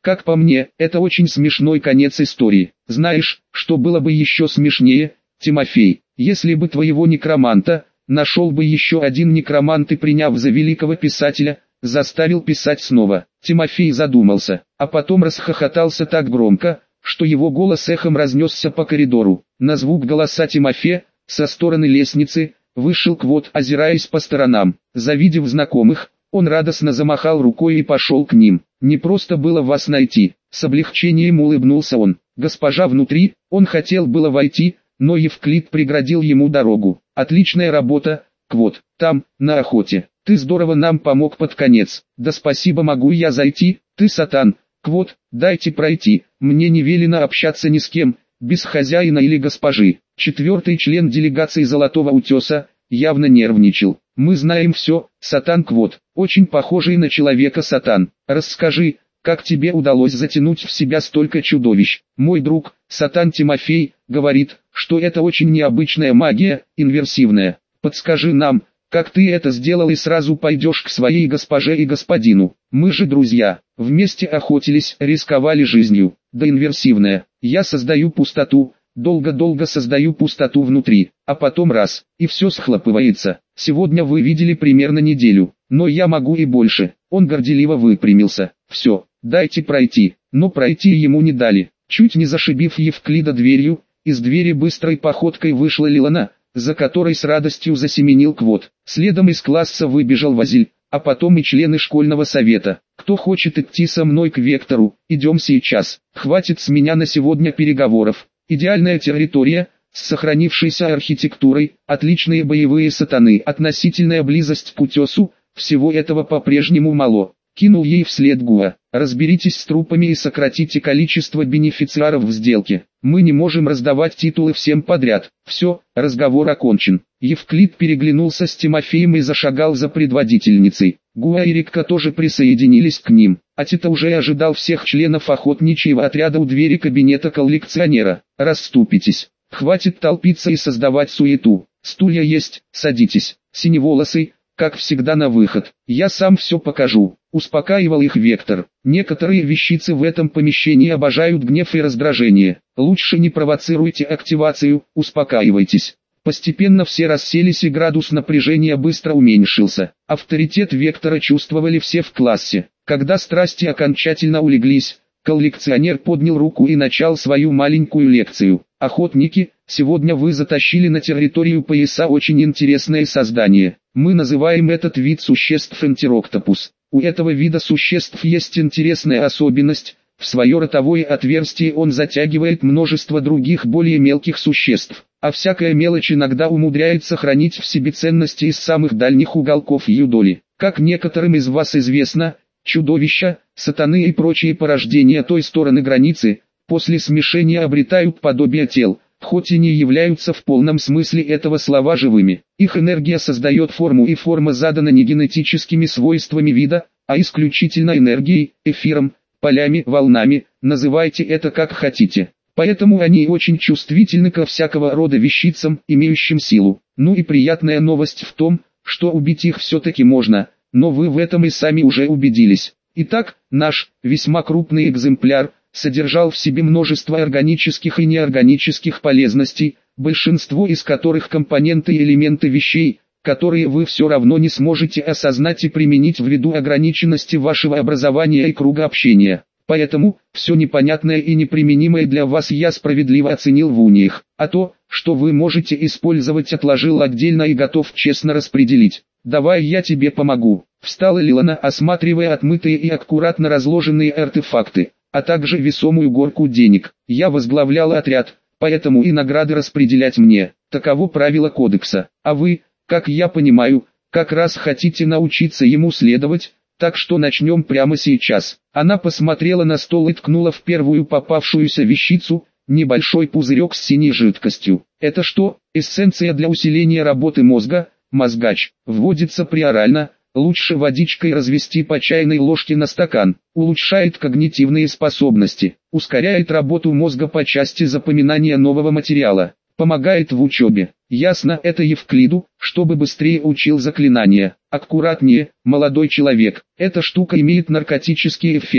Как по мне, это очень смешной конец истории. Знаешь, что было бы еще смешнее, Тимофей, если бы твоего некроманта нашел бы еще один некромант и, приняв за великого писателя, заставил писать снова. Тимофей задумался, а потом расхохотался так громко, что его голос эхом разнесся по коридору. На звук голоса Тимофея, со стороны лестницы, вышел Квот, озираясь по сторонам. Завидев знакомых, он радостно замахал рукой и пошел к ним. «Не просто было вас найти», — с облегчением улыбнулся он. «Госпожа внутри», он хотел было войти, но Евклид преградил ему дорогу. «Отличная работа, Квот, там, на охоте. Ты здорово нам помог под конец. Да спасибо, могу я зайти? Ты сатан, Квот, дайте пройти. Мне не велено общаться ни с кем, без хозяина или госпожи». Четвертый член делегации Золотого Утеса явно нервничал. «Мы знаем все, сатан Квот, очень похожий на человека сатан. Расскажи, как тебе удалось затянуть в себя столько чудовищ?» «Мой друг, сатан Тимофей, говорит, что это очень необычная магия, инверсивная. Подскажи нам, как ты это сделал, и сразу пойдешь к своей госпоже и господину. Мы же друзья, вместе охотились, рисковали жизнью. Да инверсивная, я создаю пустоту, долго-долго создаю пустоту внутри, а потом раз, и все схлопывается. Сегодня вы видели примерно неделю, но я могу и больше». Он горделиво выпрямился. «Все, дайте пройти». Но пройти ему не дали. Чуть не зашибив Евклида дверью, из двери быстрой походкой вышла Лилана, за которой с радостью засеменил Квот. Следом из класса выбежал Вазиль, а потом и члены школьного совета. «Кто хочет идти со мной к Вектору, идем сейчас. Хватит с меня на сегодня переговоров. Идеальная территория, с сохранившейся архитектурой, отличные боевые сатаны, относительная близость к утесу, всего этого по-прежнему мало». Кинул ей вслед Гуа. «Разберитесь с трупами и сократите количество бенефициаров в сделке. Мы не можем раздавать титулы всем подряд. Все, разговор окончен». Евклид переглянулся с Тимофеем и зашагал за предводительницей. Гуа и Рикка тоже присоединились к ним. А Тита уже ожидал всех членов охотничьего отряда у двери кабинета коллекционера. «Расступитесь. Хватит толпиться и создавать суету. Стулья есть, садитесь. Синеволосый, как всегда, на выход. Я сам все покажу», — успокаивал их Вектор. «Некоторые вещицы в этом помещении обожают гнев и раздражение. Лучше не провоцируйте активацию, успокаивайтесь». Постепенно все расселись и градус напряжения быстро уменьшился. Авторитет Вектора чувствовали все в классе. Когда страсти окончательно улеглись, коллекционер поднял руку и начал свою маленькую лекцию. «Охотники, сегодня вы затащили на территорию пояса очень интересное создание. Мы называем этот вид существ энтероктопус. У этого вида существ есть интересная особенность. В свое ротовое отверстие он затягивает множество других более мелких существ, а всякая мелочь иногда умудряется хранить в себе ценности из самых дальних уголков юдоли. Как некоторым из вас известно, чудовища, сатаны и прочие порождения той стороны границы, после смешения обретают подобие тел, хоть и не являются в полном смысле этого слова живыми. Их энергия создает форму, и форма задана не генетическими свойствами вида, а исключительно энергией, эфиром, полями, волнами, называйте это как хотите. Поэтому они очень чувствительны ко всякого рода вещицам, имеющим силу. Ну и приятная новость в том, что убить их все-таки можно, но вы в этом и сами уже убедились. Итак, наш, весьма крупный экземпляр, содержал в себе множество органических и неорганических полезностей, большинство из которых компоненты и элементы вещей, которые вы все равно не сможете осознать и применить ввиду ограниченности вашего образования и круга общения. Поэтому, все непонятное и неприменимое для вас я справедливо оценил в униях, а то, что вы можете использовать, отложил отдельно и готов честно распределить. «Давай я тебе помогу», — встала Лилана, осматривая отмытые и аккуратно разложенные артефакты, а также весомую горку денег. «Я возглавляла отряд, поэтому и награды распределять мне, таково правило кодекса, а вы, как я понимаю, как раз хотите научиться ему следовать, так что начнем прямо сейчас». Она посмотрела на стол и ткнула в первую попавшуюся вещицу, небольшой пузырек с синей жидкостью. «Это что, эссенция для усиления работы мозга? Мозгач. Вводится приорально, лучше водичкой развести по чайной ложке на стакан. Улучшает когнитивные способности, ускоряет работу мозга по части запоминания нового материала, помогает в учебе». «Ясно, это Евклиду, чтобы быстрее учил заклинания. Аккуратнее, молодой человек, эта штука имеет наркотический эффект,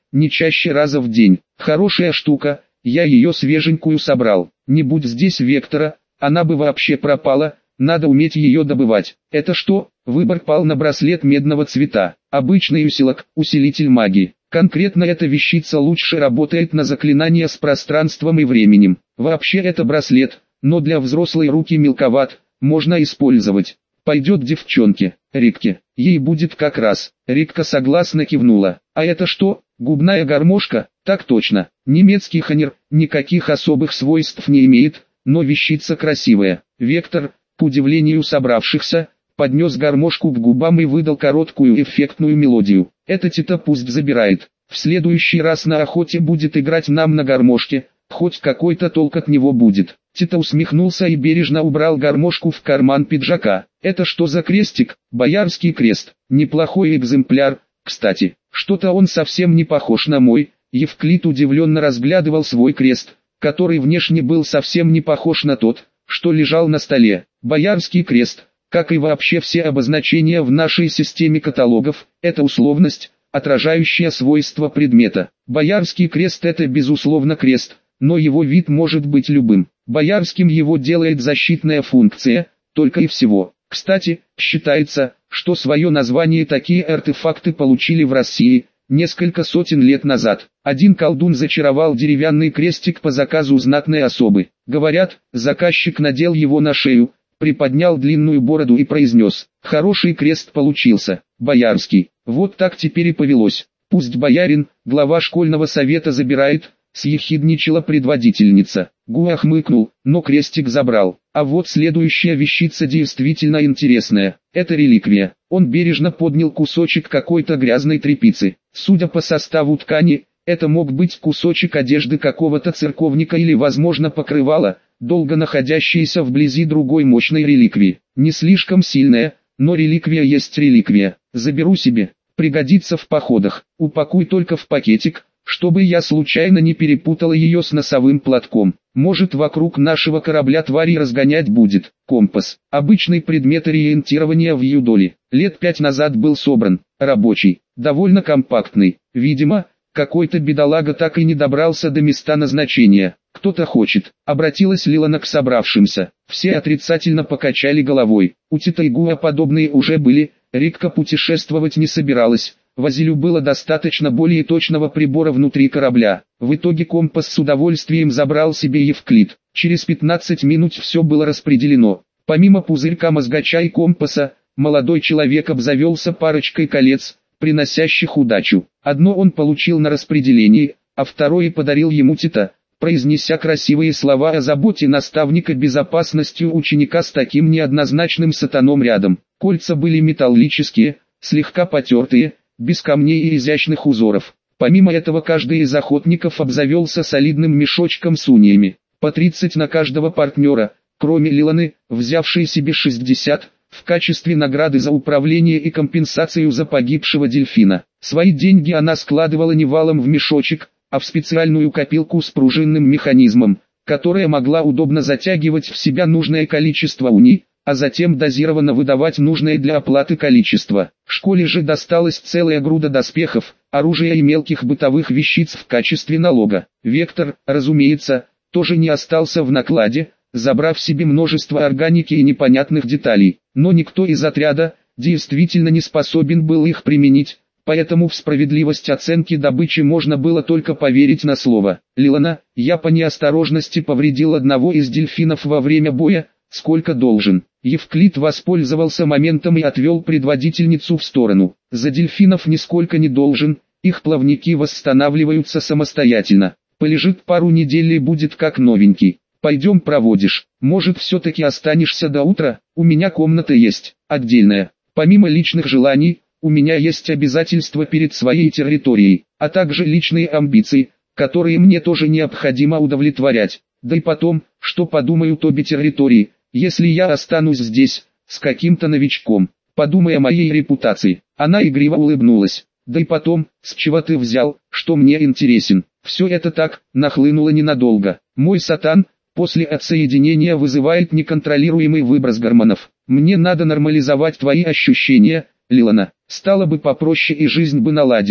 не чаще раза в день. Хорошая штука, я ее свеженькую собрал. Не будь здесь Вектора, она бы вообще пропала, надо уметь ее добывать. Это что? Выбор пал на браслет медного цвета. Обычный усилок, усилитель магии. Конкретно эта вещица лучше работает на заклинания с пространством и временем. Вообще это браслет, но для взрослой руки мелковат, можно использовать. Пойдет девчонке, Рикке, ей будет как раз. Рикка согласно кивнула. А это что? Губная гармошка? Так точно. Немецкий ханер, никаких особых свойств не имеет, но вещица красивая. Вектор, к удивлению собравшихся, поднес гармошку к губам и выдал короткую эффектную мелодию. Это Тита пусть забирает. В следующий раз на охоте будет играть нам на гармошке, хоть какой-то толк от него будет. Тита усмехнулся и бережно убрал гармошку в карман пиджака. Это что за крестик? Боярский крест. Неплохой экземпляр, кстати. Что-то он совсем не похож на мой. Евклид удивленно разглядывал свой крест, который внешне был совсем не похож на тот, что лежал на столе. Боярский крест, как и вообще все обозначения в нашей системе каталогов, это условность, отражающая свойства предмета. Боярский крест — это безусловно крест, но его вид может быть любым. Боярским его делает защитная функция, только и всего. Кстати, считается, что свое название такие артефакты получили в России несколько сотен лет назад. Один колдун зачаровал деревянный крестик по заказу знатной особы. Говорят, заказчик надел его на шею, приподнял длинную бороду и произнес: «Хороший крест получился, боярский». Вот так теперь и повелось. «Пусть боярин, глава школьного совета забирает», — съехидничала предводительница. Гуа хмыкнул, но крестик забрал. А вот следующая вещица действительно интересная. Это реликвия. Он бережно поднял кусочек какой-то грязной тряпицы. Судя по составу ткани, это мог быть кусочек одежды какого-то церковника или, возможно, покрывало, долго находящееся вблизи другой мощной реликвии. Не слишком сильная, но реликвия есть реликвия. Заберу себе. Пригодится в походах. Упакуй только в пакетик, чтобы я случайно не перепутала ее с носовым платком. Может, вокруг нашего корабля твари разгонять будет. Компас. Обычный предмет ориентирования в юдоле. Лет пять назад был собран. Рабочий. Довольно компактный. Видимо, какой-то бедолага так и не добрался до места назначения. Кто-то хочет. Обратилась Лилана к собравшимся. Все отрицательно покачали головой. У Тита и Гуа подобные уже были. Рикка путешествовать не собиралась. Вазилю было достаточно более точного прибора внутри корабля. В итоге компас с удовольствием забрал себе Евклид. Через пятнадцать минут все было распределено. Помимо пузырька мозгача и компаса, молодой человек обзавелся парочкой колец, приносящих удачу. Одно он получил на распределении, а второе подарил ему Тита, произнеся красивые слова о заботе наставника безопасностью ученика с таким неоднозначным сатаном рядом. Кольца были металлические, слегка потертые, без камней и изящных узоров. Помимо этого каждый из охотников обзавелся солидным мешочком с униями, по тридцать на каждого партнера, кроме Лиланы, взявшей себе шестьдесят, в качестве награды за управление и компенсацию за погибшего дельфина. Свои деньги она складывала не валом в мешочек, а в специальную копилку с пружинным механизмом, которая могла удобно затягивать в себя нужное количество уний, а затем дозированно выдавать нужное для оплаты количество. Школе же досталась целая груда доспехов, оружия и мелких бытовых вещиц в качестве налога. Вектор, разумеется, тоже не остался в накладе, забрав себе множество органики и непонятных деталей. Но никто из отряда действительно не способен был их применить, поэтому в справедливость оценки добычи можно было только поверить на слово. Лилана, я по неосторожности повредил одного из дельфинов во время боя, сколько должен. Евклид воспользовался моментом и отвел предводительницу в сторону. За дельфинов нисколько не должен, их плавники восстанавливаются самостоятельно. Полежит пару недель и будет как новенький. Пойдем проводишь. Может, все-таки останешься до утра? У меня комната есть, отдельная. Помимо личных желаний, у меня есть обязательства перед своей территорией, а также личные амбиции, которые мне тоже необходимо удовлетворять. Да и потом, что подумают обе территории, если я останусь здесь, с каким-то новичком. Подумай о моей репутации. Она игриво улыбнулась. Да и потом, с чего ты взял, что мне интересен? Все это так, нахлынуло ненадолго. Мой сатан, после отсоединения вызывает неконтролируемый выброс гормонов. Мне надо нормализовать твои ощущения, Лилана. Стало бы попроще и жизнь бы наладилась.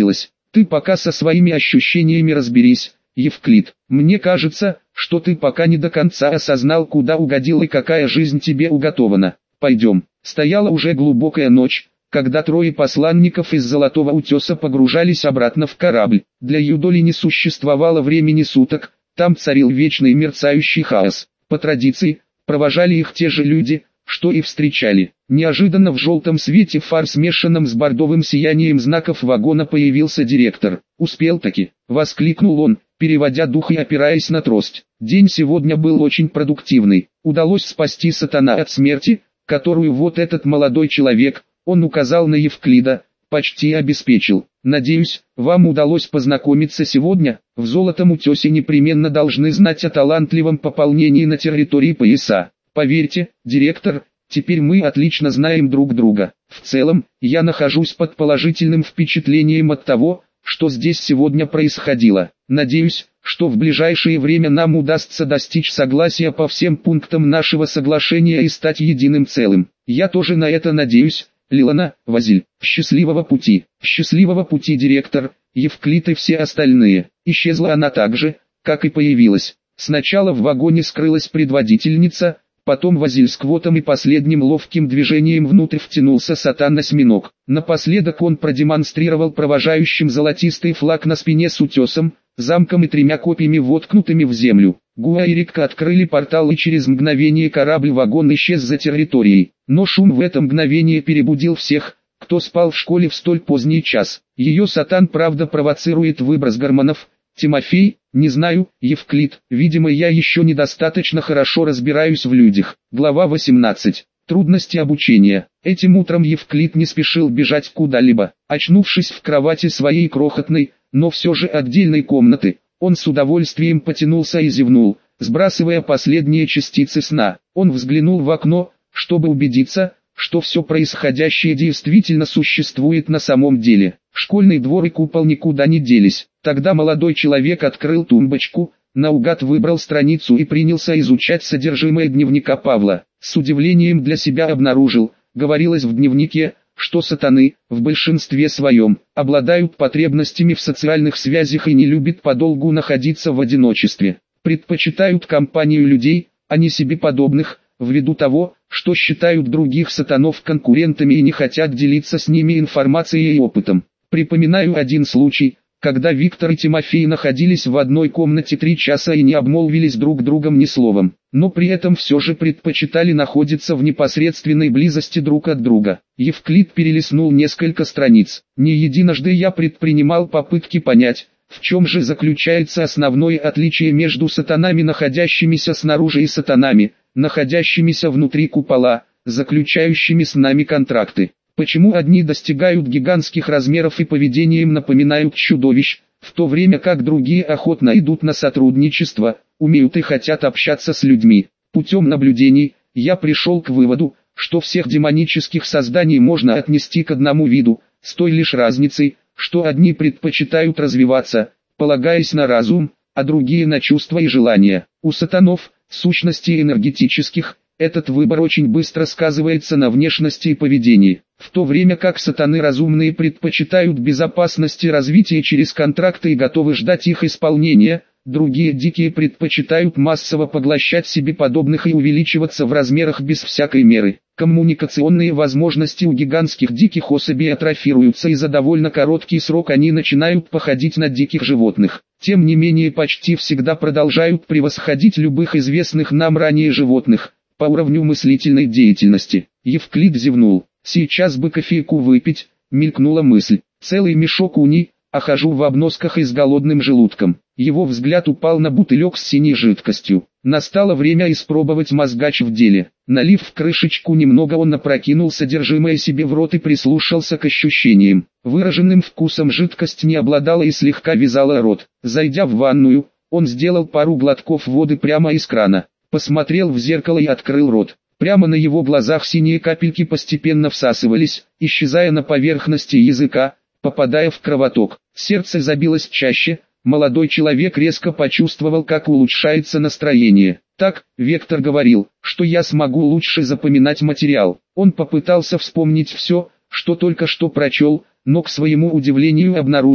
Ты пока со своими ощущениями разберись, Евклид. Мне кажется, что ты пока не до конца осознал, куда угодил и какая жизнь тебе уготована. Пойдем. Стояла уже глубокая ночь, когда трое посланников из Золотого Утеса погружались обратно в корабль. Для Юдоли не существовало времени суток, там царил вечный мерцающий хаос. По традиции, провожали их те же люди, что и встречали. Неожиданно в желтом свете фар, смешанном с бордовым сиянием знаков вагона, появился директор. «Успел-таки!» — воскликнул он, переводя дух и опираясь на трость. День сегодня был очень продуктивный. Удалось спасти сатана от смерти, которую вот этот молодой человек, он указал на Евклида, почти обеспечил. Надеюсь, вам удалось познакомиться сегодня. В Золотом Утесе непременно должны знать о талантливом пополнении на территории пояса. Поверьте, директор, теперь мы отлично знаем друг друга. В целом, я нахожусь под положительным впечатлением от того, что здесь сегодня происходило. Надеюсь, что в ближайшее время нам удастся достичь согласия по всем пунктам нашего соглашения и стать единым целым. Я тоже на это надеюсь, Лилана, Вазиль. Счастливого пути. Счастливого пути, директор, Евклид и все остальные. Исчезла она так же, как и появилась. Сначала в вагоне скрылась предводительница, потом Вазиль с Квотом и последним ловким движением внутрь втянулся сатан-осьминог. Напоследок он продемонстрировал провожающим золотистый флаг на спине с утесом, замком и тремя копьями, воткнутыми в землю. Гуа и Рикка открыли портал, и через мгновение корабль-вагон исчез за территорией. Но шум в это мгновение перебудил всех, кто спал в школе в столь поздний час. Ее сатан правда провоцирует выброс гормонов. Тимофей, не знаю, Евклид, видимо я еще недостаточно хорошо разбираюсь в людях. Глава восемнадцать. Трудности обучения. Этим утром Евклид не спешил бежать куда-либо. Очнувшись в кровати своей крохотной, но все же отдельной комнаты, он с удовольствием потянулся и зевнул, сбрасывая последние частицы сна. Он взглянул в окно, чтобы убедиться, что все происходящее действительно существует на самом деле. Школьный двор и купол никуда не делись. Тогда молодой человек открыл тумбочку, наугад выбрал страницу и принялся изучать содержимое дневника Павла. С удивлением для себя обнаружил, говорилось в дневнике, что сатаны, в большинстве своем, обладают потребностями в социальных связях и не любят подолгу находиться в одиночестве. Предпочитают компанию людей, а не себе подобных, ввиду того, что считают других сатанов конкурентами и не хотят делиться с ними информацией и опытом. Припоминаю один случай, когда Виктор и Тимофей находились в одной комнате три часа и не обмолвились друг другом ни словом, но при этом все же предпочитали находиться в непосредственной близости друг от друга. Евклид перелистнул несколько страниц. Не единожды я предпринимал попытки понять, в чем же заключается основное отличие между сатанами, находящимися снаружи, и сатанами, находящимися внутри купола, заключающими с нами контракты. Почему одни достигают гигантских размеров и поведением напоминают чудовищ, в то время как другие охотно идут на сотрудничество, умеют и хотят общаться с людьми? Путем наблюдений, я пришел к выводу, что всех демонических созданий можно отнести к одному виду, с той лишь разницей, что одни предпочитают развиваться, полагаясь на разум, а другие на чувства и желания. У сатанов, сущностей энергетических, этот выбор очень быстро сказывается на внешности и поведении, в то время как сатаны разумные предпочитают безопасность и развитие через контракты и готовы ждать их исполнения, другие дикие предпочитают массово поглощать себе подобных и увеличиваться в размерах без всякой меры. Коммуникационные возможности у гигантских диких особей атрофируются, и за довольно короткий срок они начинают походить на диких животных. Тем не менее почти всегда продолжают превосходить любых известных нам ранее животных по уровню мыслительной деятельности. Евклид зевнул. Сейчас бы кофейку выпить, мелькнула мысль. Целый мешок уни, а хожу в обносках и с голодным желудком. Его взгляд упал на бутылек с синей жидкостью. Настало время испробовать мозгач в деле. Налив в крышечку немного, он опрокинул содержимое себе в рот и прислушался к ощущениям. Выраженным вкусом жидкость не обладала и слегка вязала рот. Зайдя в ванную, он сделал пару глотков воды прямо из крана. Посмотрел в зеркало и открыл рот. Прямо на его глазах синие капельки постепенно всасывались, исчезая на поверхности языка, попадая в кровоток. Сердце забилось чаще, молодой человек резко почувствовал, как улучшается настроение. Так, Вектор говорил, что я смогу лучше запоминать материал. Он попытался вспомнить все, что только что прочел, но к своему удивлению обнаружил,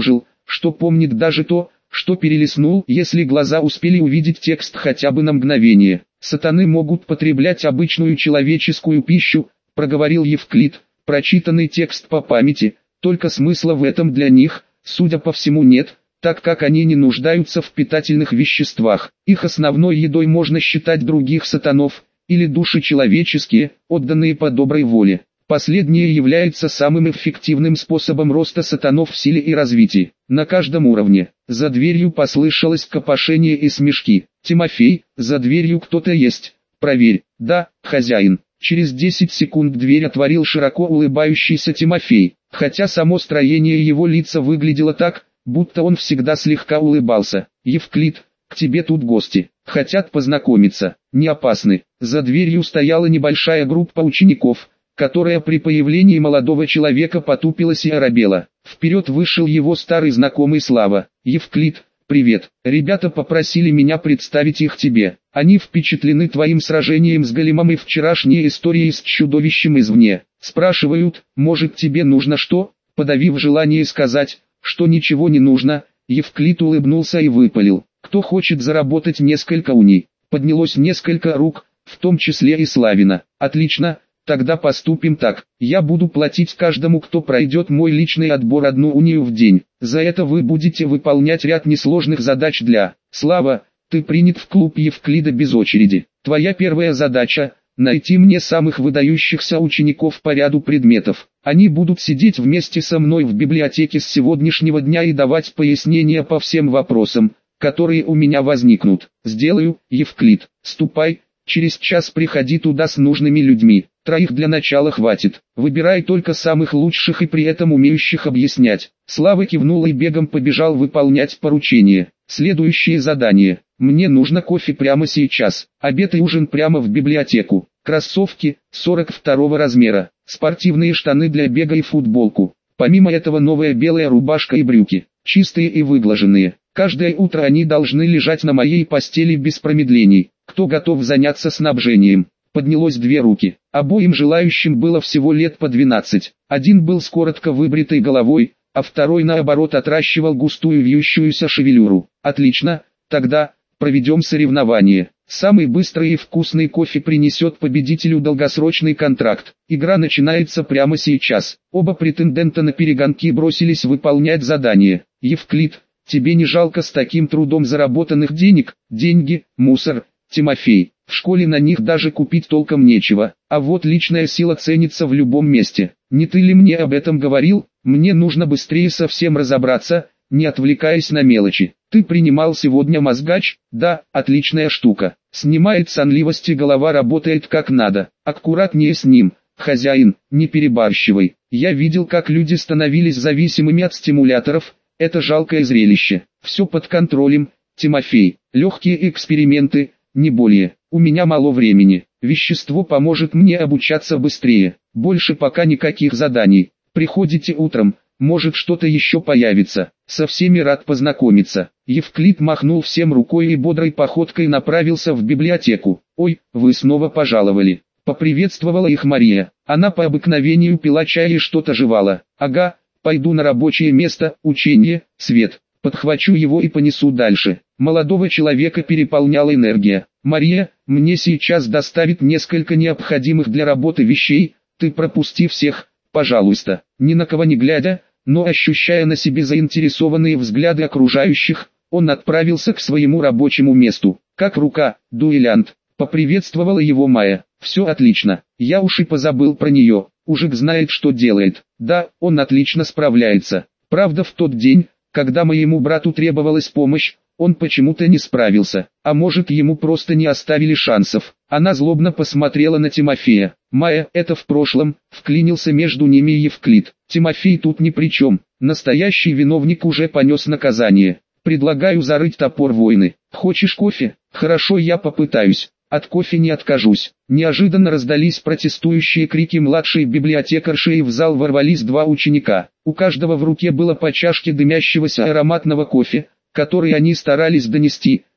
что помнит даже то, что перелистнул, если глаза успели увидеть текст хотя бы на мгновение. Сатаны могут потреблять обычную человеческую пищу, проговорил Евклид, прочитанный текст по памяти, только смысла в этом для них, судя по всему, нет, так как они не нуждаются в питательных веществах. Их основной едой можно считать других сатанов, или души человеческие, отданные по доброй воле. Последнее является самым эффективным способом роста сатанов в силе и развитии. На каждом уровне. За дверью послышалось копошение и смешки. «Тимофей, за дверью кто-то есть. Проверь». «Да, хозяин». Через десять секунд дверь отворил широко улыбающийся Тимофей, хотя само строение его лица выглядело так, будто он всегда слегка улыбался. «Евклид, к тебе тут гости. Хотят познакомиться. Не опасны». За дверью стояла небольшая группа учеников, которая при появлении молодого человека потупилась и оробела. Вперед вышел его старый знакомый Слава. «Евклид, привет. Ребята попросили меня представить их тебе. Они впечатлены твоим сражением с големом и вчерашней историей с чудовищем извне. Спрашивают, может тебе нужно что?» Подавив желание сказать, что ничего не нужно, Евклид улыбнулся и выпалил: «Кто хочет заработать несколько уний?» Поднялось несколько рук, в том числе и Славина. «Отлично. Тогда поступим так. Я буду платить каждому, кто пройдет мой личный отбор, одну унию в день. За это вы будете выполнять ряд несложных задач для... Слава, ты принят в клуб Евклида без очереди. Твоя первая задача – найти мне самых выдающихся учеников по ряду предметов. Они будут сидеть вместе со мной в библиотеке с сегодняшнего дня и давать пояснения по всем вопросам, которые у меня возникнут. Сделаю, Евклид. Ступай, через час приходи туда с нужными людьми. Троих для начала хватит. Выбирай только самых лучших и при этом умеющих объяснять». Слава кивнул и бегом побежал выполнять поручение. Следующее задание. Мне нужно кофе прямо сейчас. Обед и ужин прямо в библиотеку. Кроссовки сорок второго размера. Спортивные штаны для бега и футболку. Помимо этого новая белая рубашка и брюки. Чистые и выглаженные. Каждое утро они должны лежать на моей постели без промедлений. Кто готов заняться снабжением? Поднялось две руки. Обоим желающим было всего лет по двенадцать. Один был с коротко выбритой головой, а второй наоборот отращивал густую вьющуюся шевелюру. Отлично, тогда проведем соревнование. Самый быстрый и вкусный кофе принесет победителю долгосрочный контракт. Игра начинается прямо сейчас. Оба претендента на перегонки бросились выполнять задание. Евклид, тебе не жалко с таким трудом заработанных денег? Деньги, мусор, Тимофей. В школе на них даже купить толком нечего, а вот личная сила ценится в любом месте. Не ты ли мне об этом говорил? Мне нужно быстрее со всем разобраться, не отвлекаясь на мелочи. Ты принимал сегодня мозгач? Да, отличная штука. Снимает сонливость и голова работает как надо. Аккуратнее с ним, хозяин, не перебарщивай. Я видел, как люди становились зависимыми от стимуляторов, это жалкое зрелище. Все под контролем, Тимофей. Легкие эксперименты, не более. У меня мало времени. Вещество поможет мне обучаться быстрее. Больше пока никаких заданий. Приходите утром, может что-то еще появится. Со всеми рад познакомиться. Евклид махнул всем рукой и бодрой походкой направился в библиотеку. «Ой, вы снова пожаловали». Поприветствовала их Мария. Она по обыкновению пила чай и что-то жевала. «Ага, пойду на рабочее место, учение, Свет». Подхвачу его и понесу дальше. Молодого человека переполняла энергия. «Мария, мне сейчас доставить несколько необходимых для работы вещей, ты пропусти всех, пожалуйста». Ни на кого не глядя, но ощущая на себе заинтересованные взгляды окружающих, он отправился к своему рабочему месту. «Как рука, дуэлянт?» — поприветствовала его Майя. «Все отлично, я уж и позабыл про нее, Ужик знает, что делает». «Да, он отлично справляется. Правда, в тот день, когда моему брату требовалась помощь, он почему-то не справился, а может ему просто не оставили шансов». Она злобно посмотрела на Тимофея. «Майя, это в прошлом», — вклинился между ними Евклид. «Тимофей тут ни при чем, настоящий виновник уже понес наказание. Предлагаю зарыть топор войны. Хочешь кофе? Хорошо, я попытаюсь. От кофе не откажусь». Неожиданно раздались протестующие крики младшей библиотекарши, и в зал ворвались два ученика. У каждого в руке было по чашке дымящегося ароматного кофе, который они старались донести,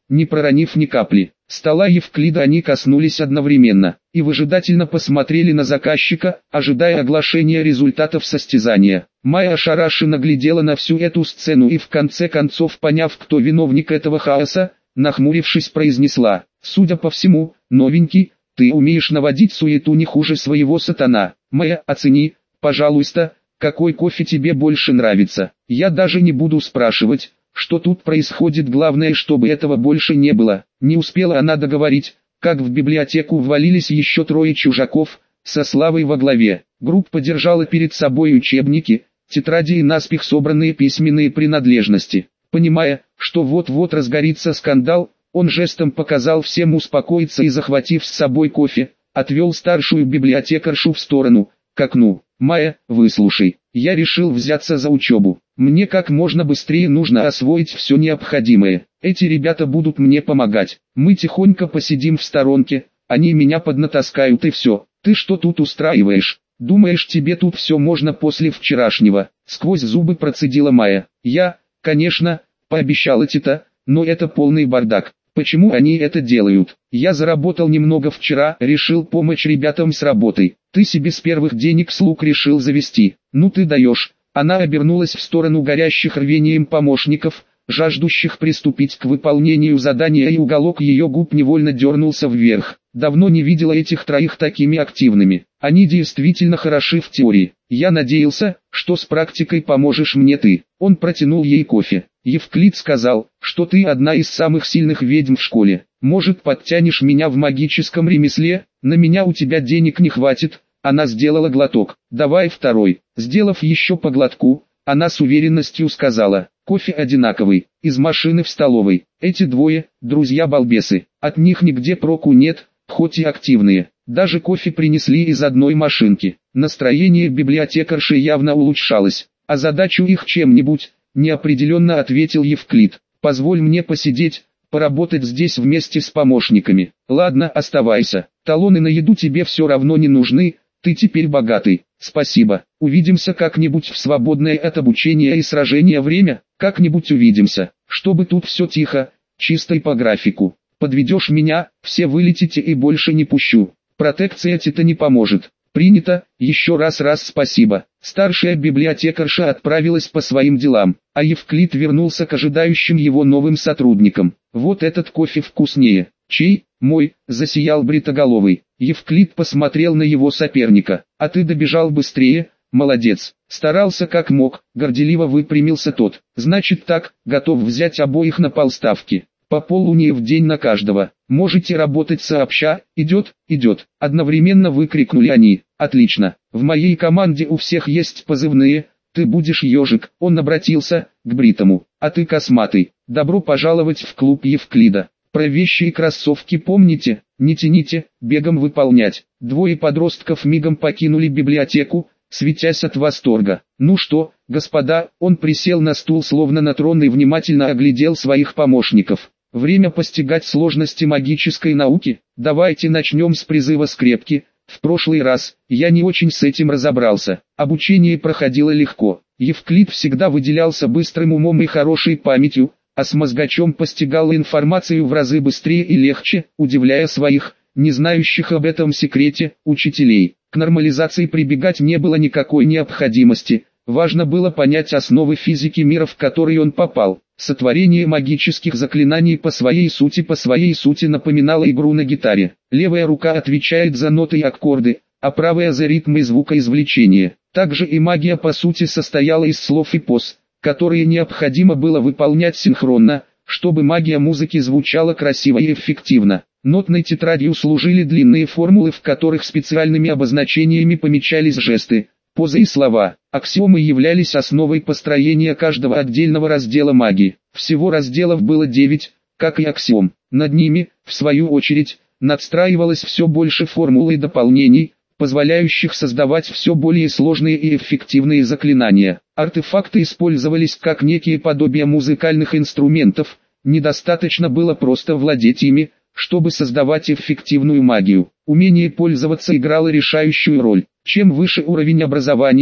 не проронив ни капли. Стола Евклида они коснулись одновременно, и выжидательно посмотрели на заказчика, ожидая оглашения результатов состязания. Майя ошарашенно глядела на всю эту сцену и в конце концов, поняв, кто виновник этого хаоса, нахмурившись, произнесла: «Судя по всему, новенький, ты умеешь наводить суету не хуже своего сатана. Майя, оцени, пожалуйста, какой кофе тебе больше нравится. Я даже не буду спрашивать, что тут происходит, главное, чтобы этого больше не было». Не успела она договорить, как в библиотеку ввалились еще трое чужаков, со Славой во главе. Группа держала перед собой учебники, тетради и наспех собранные письменные принадлежности. Понимая, что вот-вот разгорится скандал, он жестом показал всем успокоиться и, захватив с собой кофе, отвел старшую библиотекаршу в сторону, к окну. «Майя, выслушай, я решил взяться за учебу. Мне как можно быстрее нужно освоить все необходимое. Эти ребята будут мне помогать. Мы тихонько посидим в сторонке, они меня поднатаскают и все. Ты что тут устраиваешь? Думаешь, тебе тут все можно после вчерашнего?» Сквозь зубы процедила Майя. «Я, конечно, пообещал эти-то, но это полный бардак. Почему они это делают? Я заработал немного вчера, решил помочь ребятам с работой. Ты себе с первых денег слуг решил завести. Ну ты даешь». Она обернулась в сторону горящих рвением помощников, жаждущих приступить к выполнению задания, и уголок ее губ невольно дернулся вверх. Давно не видела этих троих такими активными. Они действительно хороши в теории. Я надеялся, что с практикой поможешь мне ты. Он протянул ей кофе. Евклид сказал, что ты одна из самых сильных ведьм в школе. Может, подтянешь меня в магическом ремесле? На меня у тебя денег не хватит. Она сделала глоток. Давай второй. Сделав еще по глотку, она с уверенностью сказала: кофе одинаковый, из машины в столовой. Эти двое, друзья-балбесы. От них нигде проку нет, хоть и активные. Даже кофе принесли из одной машинки. Настроение библиотекарши явно улучшалось. «Озадачу их чем-нибудь», — неопределенно ответил Евклид. «Позволь мне посидеть, поработать здесь вместе с помощниками». «Ладно, оставайся. Талоны на еду тебе все равно не нужны, ты теперь богатый». «Спасибо. Увидимся как-нибудь в свободное от обучения и сражения время?» «Как-нибудь увидимся. Чтобы тут все тихо, чисто и по графику. Подведешь меня, все вылетите и больше не пущу. Протекция тебе не поможет». «Принято, еще раз раз спасибо». Старшая библиотекарша отправилась по своим делам, а Евклид вернулся к ожидающим его новым сотрудникам. «Вот этот кофе вкуснее». «Чей?» «Мой», — засиял бритоголовый. Евклид посмотрел на его соперника. «А ты добежал быстрее, молодец». Старался как мог, горделиво выпрямился тот. «Значит так, готов взять обоих на полставки. По полуне в день на каждого. Можете работать сообща». «Идет, идет», — одновременно выкрикнули они. «Отлично. В моей команде у всех есть позывные. Ты будешь ежик». Он обратился к бритому. «А ты косматый. Добро пожаловать в клуб Евклида. Про вещи и кроссовки помните, не тяните, бегом выполнять». Двое подростков мигом покинули библиотеку, светясь от восторга. «Ну что, господа?» Он присел на стул словно на трон и внимательно оглядел своих помощников. «Время постигать сложности магической науки? Давайте начнем с призыва скрепки. В прошлый раз я не очень с этим разобрался. Обучение проходило легко. Евклид всегда выделялся быстрым умом и хорошей памятью, а с мозгачом постигал информацию в разы быстрее и легче, удивляя своих, не знающих об этом секрете, учителей. К нормализации прибегать не было никакой необходимости. Важно было понять основы физики мира, в который он попал. Сотворение магических заклинаний по своей сути по своей сути напоминало игру на гитаре. Левая рука отвечает за ноты и аккорды, а правая за ритм и звукоизвлечение. Также и магия по сути состояла из слов и поз, которые необходимо было выполнять синхронно, чтобы магия музыки звучала красиво и эффективно. Нотной тетрадью служили длинные формулы, в которых специальными обозначениями помечались жесты, позы и слова. Аксиомы являлись основой построения каждого отдельного раздела магии. Всего разделов было девять, как и аксиом. Над ними, в свою очередь, надстраивалось все больше формул и дополнений, позволяющих создавать все более сложные и эффективные заклинания. Артефакты использовались как некие подобия музыкальных инструментов, недостаточно было просто владеть ими, чтобы создавать эффективную магию. Умение пользоваться играло решающую роль. Чем выше уровень образования,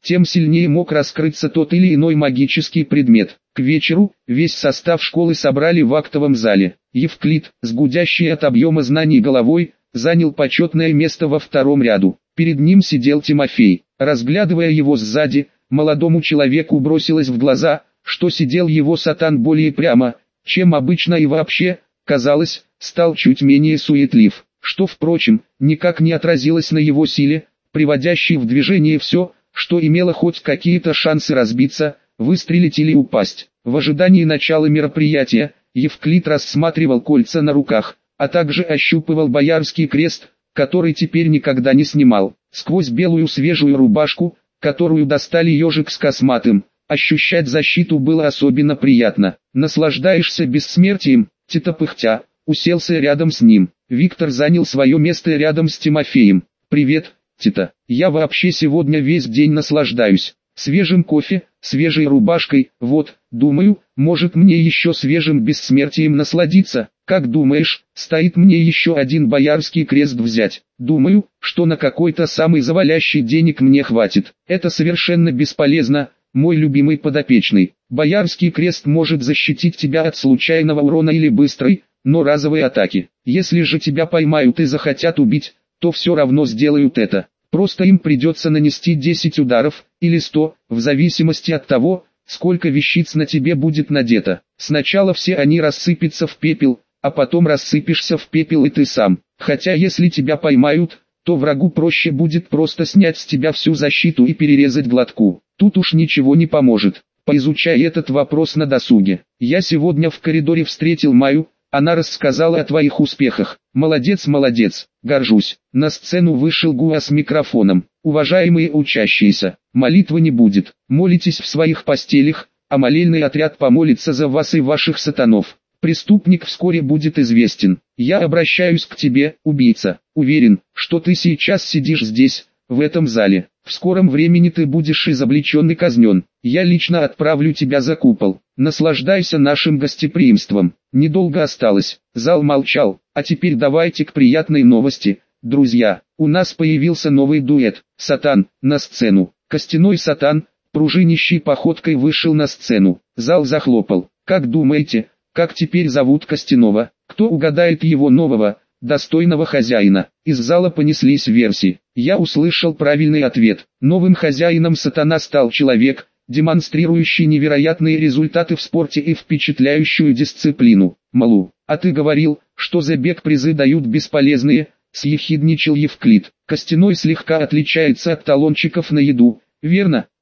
тем сильнее мог раскрыться тот или иной магический предмет. К вечеру, весь состав школы собрали в актовом зале. Евклид, с гудящей от объема знаний головой, занял почетное место во втором ряду. Перед ним сидел Тимофей. Разглядывая его сзади, молодому человеку бросилось в глаза, что сидел его сатан более прямо, чем обычно, и вообще, казалось, стал чуть менее суетлив, что, впрочем, никак не отразилось на его силе, приводящей в движение все, что имело хоть какие-то шансы разбиться, выстрелить или упасть. В ожидании начала мероприятия, Евклид рассматривал кольца на руках, а также ощупывал боярский крест, который теперь никогда не снимал. Сквозь белую свежую рубашку, которую достали ежик с косматым, ощущать защиту было особенно приятно. «Наслаждаешься бессмертием?» Тита пыхтя уселся рядом с ним. Виктор занял свое место рядом с Тимофеем. «Привет, Тита. Я вообще сегодня весь день наслаждаюсь. Свежим кофе, свежей рубашкой, вот, думаю, может мне еще свежим бессмертием насладиться. Как думаешь, стоит мне еще один боярский крест взять? Думаю, что на какой-то самый завалящий денег мне хватит. Это совершенно бесполезно, мой любимый подопечный. Боярский крест может защитить тебя от случайного урона или быстрой, но разовой атаки. Если же тебя поймают и захотят убить, то все равно сделают это. Просто им придется нанести десять ударов, или сто, в зависимости от того, сколько вещиц на тебе будет надето. Сначала все они рассыпятся в пепел, а потом рассыпешься в пепел и ты сам. Хотя если тебя поймают, то врагу проще будет просто снять с тебя всю защиту и перерезать глотку. Тут уж ничего не поможет. Поизучай этот вопрос на досуге. Я сегодня в коридоре встретил Маю. Она рассказала о твоих успехах. Молодец, молодец, горжусь. На сцену вышел Гуа с микрофоном. Уважаемые учащиеся, молитвы не будет. Молитесь в своих постелях, а молельный отряд помолится за вас и ваших сатанов. Преступник вскоре будет известен. Я обращаюсь к тебе, убийца. Уверен, что ты сейчас сидишь здесь, в этом зале. В скором времени ты будешь изобличен и казнен. Я лично отправлю тебя за купол. Наслаждайся нашим гостеприимством. Недолго осталось. Зал молчал. А теперь давайте к приятной новости, друзья. У нас появился новый дуэт. Сатан, на сцену. Костяной Сатан, пружинищей походкой вышел на сцену. Зал захлопал. Как думаете, как теперь зовут Костяного? Кто угадает его нового, достойного хозяина? Из зала понеслись версии. Я услышал правильный ответ. Новым хозяином Сатана стал человек, демонстрирующий невероятные результаты в спорте и впечатляющую дисциплину. Малу, а ты говорил, что за бег призы дают бесполезные, съехидничал Евклид. Костяной слегка отличается от талончиков на еду, верно?